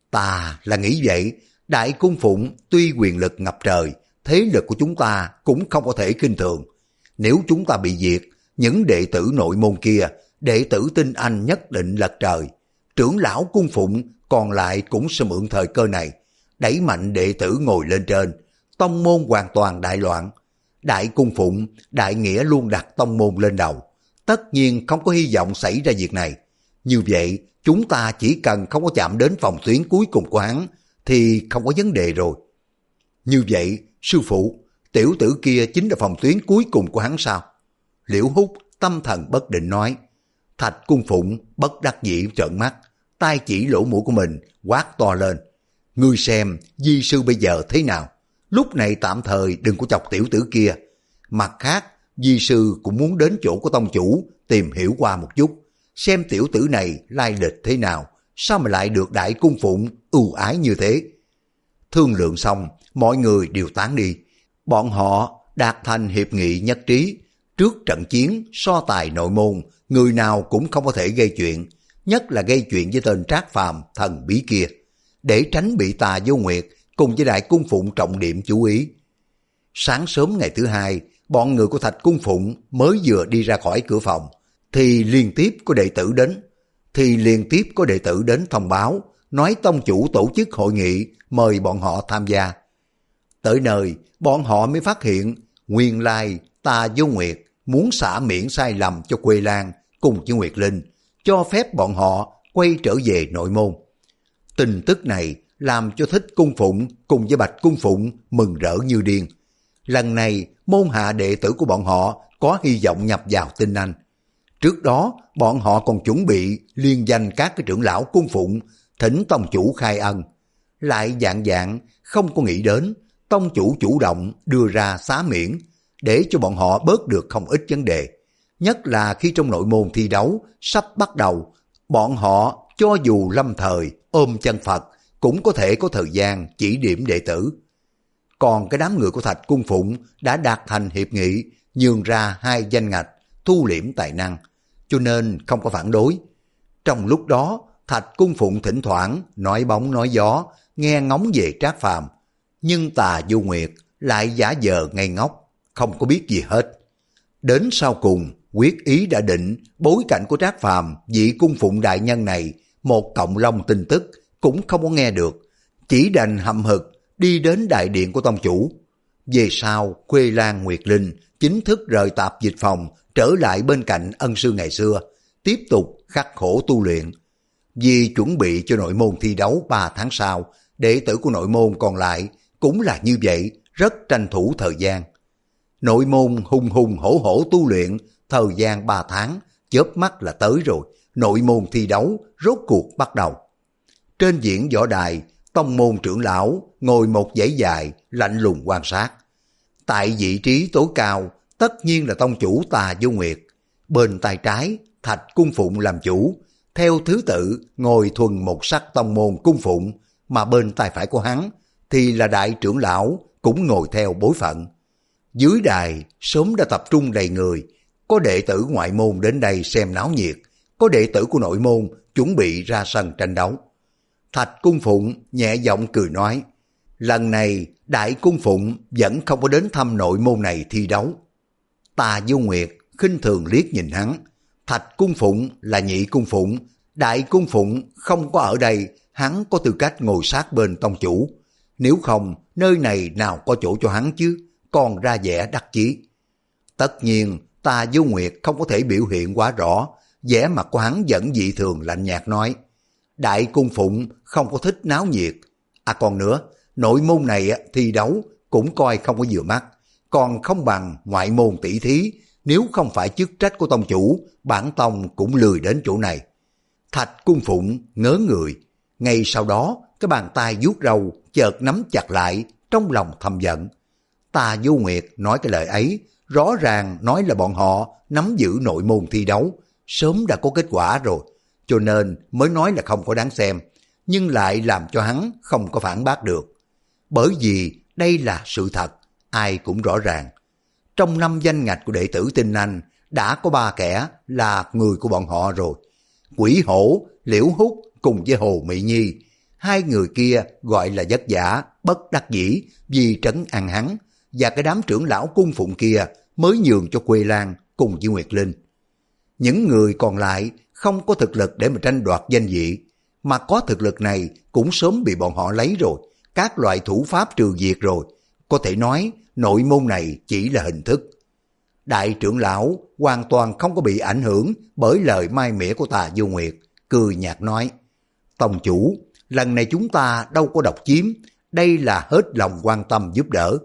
Ta là nghĩ vậy, Đại Cung Phụng tuy quyền lực ngập trời, thế lực của chúng ta cũng không có thể khinh thường. Nếu chúng ta bị diệt, những đệ tử nội môn kia, đệ tử tinh anh nhất định lật trời. Trưởng lão Cung Phụng còn lại cũng sẽ mượn thời cơ này, đẩy mạnh đệ tử ngồi lên trên, tông môn hoàn toàn đại loạn. Đại Cung Phụng, đại nghĩa luôn đặt tông môn lên đầu, tất nhiên không có hy vọng xảy ra việc này. Như vậy, chúng ta chỉ cần không có chạm đến phòng tuyến cuối cùng của hắn, thì không có vấn đề rồi. Như vậy, sư phụ, tiểu tử kia chính là phòng tuyến cuối cùng của hắn sao? Liễu Húc tâm thần bất định nói. Thạch Cung Phụng bất đắc dĩ trợn mắt, tay chỉ lỗ mũi của mình, quát to lên. Ngươi xem, di sư bây giờ thế nào? Lúc này tạm thời đừng có chọc tiểu tử kia. Mặt khác, di sư cũng muốn đến chỗ của tông chủ, tìm hiểu qua một chút, xem tiểu tử này lai lịch thế nào, sao mà lại được Đại Cung Phụng ưu ái như thế. Thương lượng xong, mọi người đều tán đi. Bọn họ đạt thành hiệp nghị nhất trí, trước trận chiến so tài nội môn, người nào cũng không có thể gây chuyện, nhất là gây chuyện với tên Trác Phàm thần bí kia, để tránh bị Tà Vô Nguyệt cùng với Đại Cung Phụng trọng điểm chú ý. Sáng sớm ngày thứ hai, bọn người của Thạch Cung Phụng mới vừa đi ra khỏi cửa phòng, thì liên tiếp có đệ tử đến, thì liên tiếp có đệ tử đến thông báo, nói tông chủ tổ chức hội nghị, mời bọn họ tham gia. Tới nơi, bọn họ mới phát hiện, nguyên lai Tà Vô Nguyệt muốn xả miễn sai lầm cho Quê Lan cùng với Nguyệt Linh, cho phép bọn họ quay trở về nội môn. Tin tức này làm cho Thích Cung Phụng cùng với Bạch Cung Phụng mừng rỡ như điên. Lần này môn hạ đệ tử của bọn họ có hy vọng nhập vào Tinh Anh. Trước đó bọn họ còn chuẩn bị liên danh các cái trưởng lão cung phụng thỉnh tông chủ khai ân. Lại dạng dạng không có nghĩ đến tông chủ chủ động đưa ra xá miễn để cho bọn họ bớt được không ít vấn đề. Nhất là khi trong nội môn thi đấu sắp bắt đầu, bọn họ cho dù lâm thời ôm chân Phật cũng có thể có thời gian chỉ điểm đệ tử. Còn cái đám người của Thạch Cung Phụng đã đạt thành hiệp nghị nhường ra hai danh ngạch thu liễm tài năng, cho nên không có phản đối. Trong lúc đó, Thạch Cung Phụng thỉnh thoảng nói bóng nói gió, nghe ngóng về Trác Phàm, nhưng Tà Du Nguyệt lại giả vờ ngây ngốc, không có biết gì hết. Đến sau cùng, quyết ý đã định, bối cảnh của Trác Phàm vị cung phụng đại nhân này, một cọng lông tin tức cũng không có nghe được, chỉ đành hậm hực đi đến đại điện của tông chủ. Về sau, Khuê Lan Nguyệt Linh chính thức rời tạp dịch phòng, trở lại bên cạnh ân sư ngày xưa, tiếp tục khắc khổ tu luyện. Vì chuẩn bị cho nội môn thi đấu ba tháng sau, đệ tử của nội môn còn lại cũng là như vậy, rất tranh thủ thời gian. Nội môn hùng hùng hổ hổ tu luyện, thời gian ba tháng, chớp mắt là tới rồi, nội môn thi đấu rốt cuộc bắt đầu. Trên diễn võ đài, tông môn trưởng lão ngồi một dãy dài, lạnh lùng quan sát. Tại vị trí tối cao, tất nhiên là tông chủ Tà Du Nguyệt. Bên tay trái, Thạch Cung Phụng làm chủ, theo thứ tự ngồi thuần một sắc tông môn cung phụng, mà bên tay phải của hắn thì là đại trưởng lão cũng ngồi theo bối phận. Dưới đài sớm đã tập trung đầy người, có đệ tử ngoại môn đến đây xem náo nhiệt, có đệ tử của nội môn chuẩn bị ra sân tranh đấu. Thạch Cung Phụng nhẹ giọng cười nói, lần này đại cung phụng vẫn không có đến thăm nội môn này thi đấu. Tà Du Nguyệt khinh thường liếc nhìn hắn, Thạch Cung Phụng là nhị cung phụng, đại cung phụng không có ở đây, hắn có tư cách ngồi sát bên tông chủ. Nếu không, nơi này nào có chỗ cho hắn chứ, còn ra vẻ đắc chí. Tất nhiên, Tà Du Nguyệt không có thể biểu hiện quá rõ, vẻ mặt của hắn vẫn dị thường lạnh nhạt nói, đại cung phụng không có thích náo nhiệt. À còn nữa, nội môn này thi đấu cũng coi không có vừa mắt, còn không bằng ngoại môn tỷ thí, nếu không phải chức trách của tông chủ, bản tông cũng lười đến chỗ này. Thạch Cung Phụng ngớ người, ngay sau đó cái bàn tay vuốt râu chợt nắm chặt lại, trong lòng thầm giận. Tà Du Nguyệt nói cái lời ấy, rõ ràng nói là bọn họ nắm giữ nội môn thi đấu, sớm đã có kết quả rồi, cho nên mới nói là không có đáng xem, nhưng lại làm cho hắn không có phản bác được. Bởi vì đây là sự thật, ai cũng rõ ràng. Trong năm danh ngạch của đệ tử Tinh Anh, đã có ba kẻ là người của bọn họ rồi. Quỷ Hổ, Liễu Hút cùng với Hồ Mỹ Nhi, hai người kia gọi là vất vả, bất đắc dĩ vì trấn an hắn, và cái đám trưởng lão cung phụng kia mới nhường cho Quê Lan cùng với Nguyệt Linh. Những người còn lại không có thực lực để mà tranh đoạt danh vị, mà có thực lực này cũng sớm bị bọn họ lấy rồi, các loại thủ pháp trừ diệt rồi. Có thể nói nội môn này chỉ là hình thức. Đại trưởng lão hoàn toàn không có bị ảnh hưởng bởi lời mai mỉa của Tà Du Nguyệt, cười nhạt nói, tông chủ, lần này chúng ta đâu có độc chiếm, đây là hết lòng quan tâm giúp đỡ.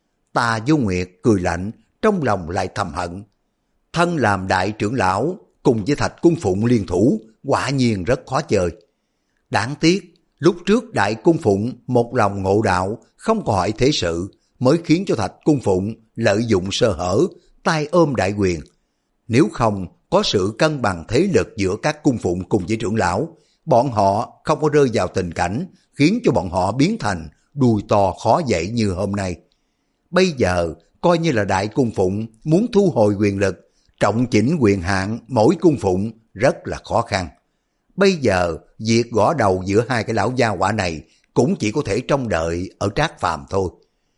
Tà Du Nguyệt cười lạnh, trong lòng lại thầm hận. Thân làm đại trưởng lão cùng với Thạch Cung Phụng liên thủ, quả nhiên rất khó chơi. Đáng tiếc, lúc trước đại cung phụng một lòng ngộ đạo, không có hỏi thế sự, mới khiến cho Thạch Cung Phụng lợi dụng sơ hở, tay ôm đại quyền. Nếu không có sự cân bằng thế lực giữa các cung phụng cùng với trưởng lão, bọn họ không có rơi vào tình cảnh khiến cho bọn họ biến thành đùi to khó dậy như hôm nay. Bây giờ coi như là đại cung phụng muốn thu hồi quyền lực, trọng chỉnh quyền hạn mỗi cung phụng rất là khó khăn. Bây giờ việc gõ đầu giữa hai cái lão gia hỏa này cũng chỉ có thể trông đợi ở Trác Phàm thôi.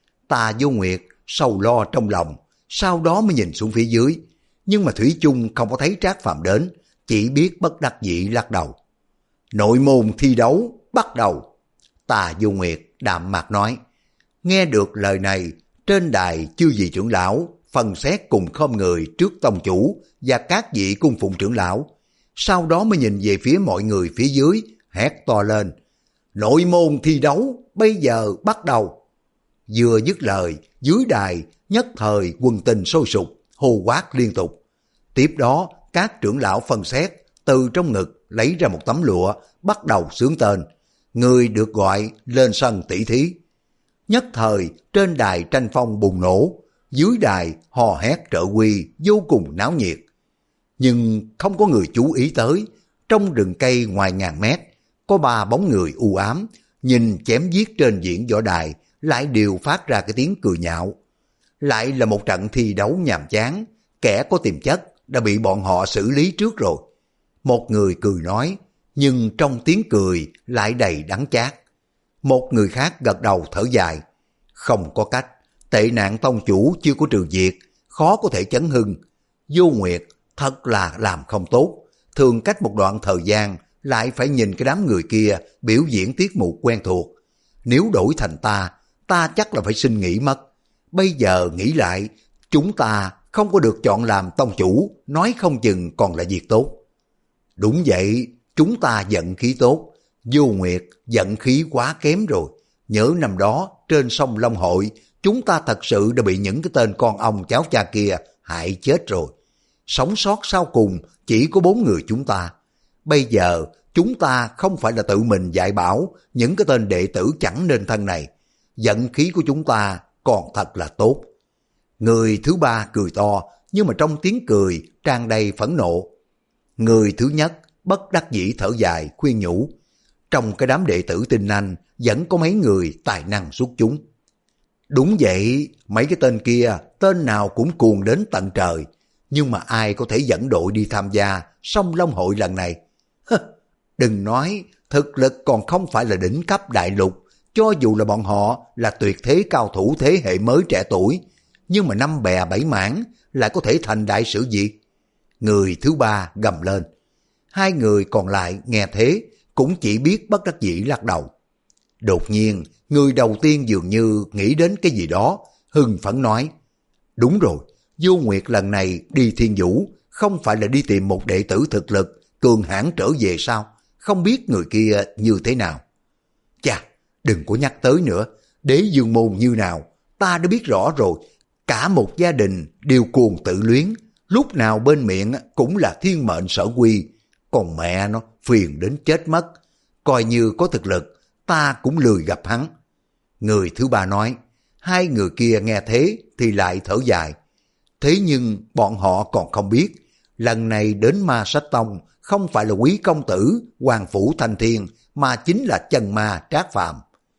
Tà Du Nguyệt sầu lo trong lòng, sau đó mới nhìn xuống phía dưới, nhưng mà thủy chung không có thấy Trác Phàm đến, chỉ biết bất đắc dĩ lắc đầu. Nội môn thi đấu bắt đầu. Tà Du Nguyệt đạm mạc nói. Nghe được lời này, trên đài chư vị trưởng lão phần xét cùng khom người trước tông chủ và các vị cung phụng trưởng lão, sau đó mới nhìn về phía mọi người phía dưới, hét to lên. nội môn thi đấu, bây giờ bắt đầu. Vừa dứt lời, dưới đài nhất thời quần tình sôi sục, hô quát liên tục. Tiếp đó, các trưởng lão phân xét, từ trong ngực lấy ra một tấm lụa, bắt đầu xướng tên. Người được gọi lên sân tỷ thí. Nhất thời, trên đài tranh phong bùng nổ, dưới đài hò hét trợ uy vô cùng náo nhiệt. Nhưng không có người chú ý tới, trong rừng cây ngoài ngàn mét, có ba bóng người u ám, nhìn chém giết trên diễn võ đài, lại đều phát ra cái tiếng cười nhạo. Lại là một trận thi đấu nhàm chán, kẻ có tiềm chất đã bị bọn họ xử lý trước rồi. Một người cười nói, nhưng trong tiếng cười lại đầy đắng chát. Một người khác gật đầu thở dài. Không có cách, tệ nạn tông chủ chưa có trừ diệt, khó có thể chấn hưng. Vô Nguyệt thật là làm không tốt, thường cách một đoạn thời gian lại phải nhìn cái đám người kia biểu diễn tiết mục quen thuộc. Nếu đổi thành ta, ta chắc là phải xin nghỉ mất. Bây giờ nghĩ lại, chúng ta không có được chọn làm tông chủ, nói không chừng còn là việc tốt. Đúng vậy, chúng ta vận khí tốt, Vô Nguyệt vận khí quá kém rồi. Nhớ năm đó trên sông Long Hội, chúng ta thật sự đã bị những cái tên con ông cháu cha kia hại chết rồi. Sống sót sau cùng chỉ có bốn người chúng ta. Bây giờ chúng ta không phải là tự mình dạy bảo những cái tên đệ tử chẳng nên thân này. Vận khí của chúng ta còn thật là tốt. Người thứ ba cười to, nhưng mà trong tiếng cười tràn đầy phẫn nộ. Người thứ nhất bất đắc dĩ thở dài khuyên nhủ. Trong cái đám đệ tử tinh anh vẫn có mấy người tài năng xuất chúng. Đúng vậy, mấy cái tên kia tên nào cũng cuồng đến tận trời. Nhưng mà ai có thể dẫn đội đi tham gia sông Long Hội lần này? Hơ, đừng nói, thực lực còn không phải là đỉnh cấp đại lục. Cho dù là bọn họ là tuyệt thế cao thủ thế hệ mới trẻ tuổi, nhưng mà năm bè bảy mảng lại có thể thành đại sự gì? Người thứ ba gầm lên. Hai người còn lại nghe thế cũng chỉ biết bất đắc dĩ lắc đầu. Đột nhiên, người đầu tiên dường như nghĩ đến cái gì đó, hưng phấn nói. Đúng rồi, Vô Nguyệt lần này đi Thiên Vũ không phải là đi tìm một đệ tử thực lực cường hãn trở về sao? Không biết người kia như thế nào? Chà, đừng có nhắc tới nữa, Đế Dương môn như nào, ta đã biết rõ rồi. Cả một gia đình đều cuồng tự luyến, lúc nào bên miệng cũng là thiên mệnh sở quy. Còn mẹ nó phiền đến chết mất, coi như có thực lực, ta cũng lười gặp hắn. Người thứ ba nói. Hai người kia nghe thế thì lại thở dài. Thế nhưng bọn họ còn không biết, lần này đến Ma Sách Tông không phải là quý công tử Hoàng Phủ Thanh Thiên, mà chính là chân ma Trác Phàm.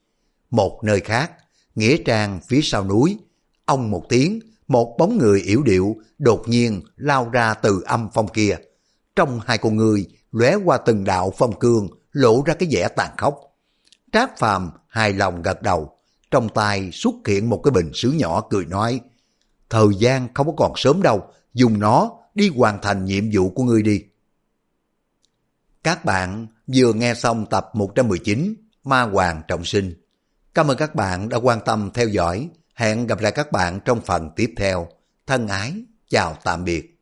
Một nơi khác, nghĩa trang phía sau núi, ông một tiếng, một bóng người yểu điệu đột nhiên lao ra từ âm phong kia. Trong hai con người lóe qua từng đạo phong cương, lộ ra cái vẻ tàn khốc. Trác Phàm hài lòng gật đầu, trong tay xuất hiện một cái bình sứ nhỏ cười nói. Thời gian không có còn sớm đâu, dùng nó đi hoàn thành nhiệm vụ của ngươi đi. Các bạn vừa nghe xong tập một trăm mười chín Ma Hoàng Trọng Sinh. Cảm ơn các bạn đã quan tâm theo dõi. Hẹn gặp lại các bạn trong phần tiếp theo. Thân ái, chào tạm biệt.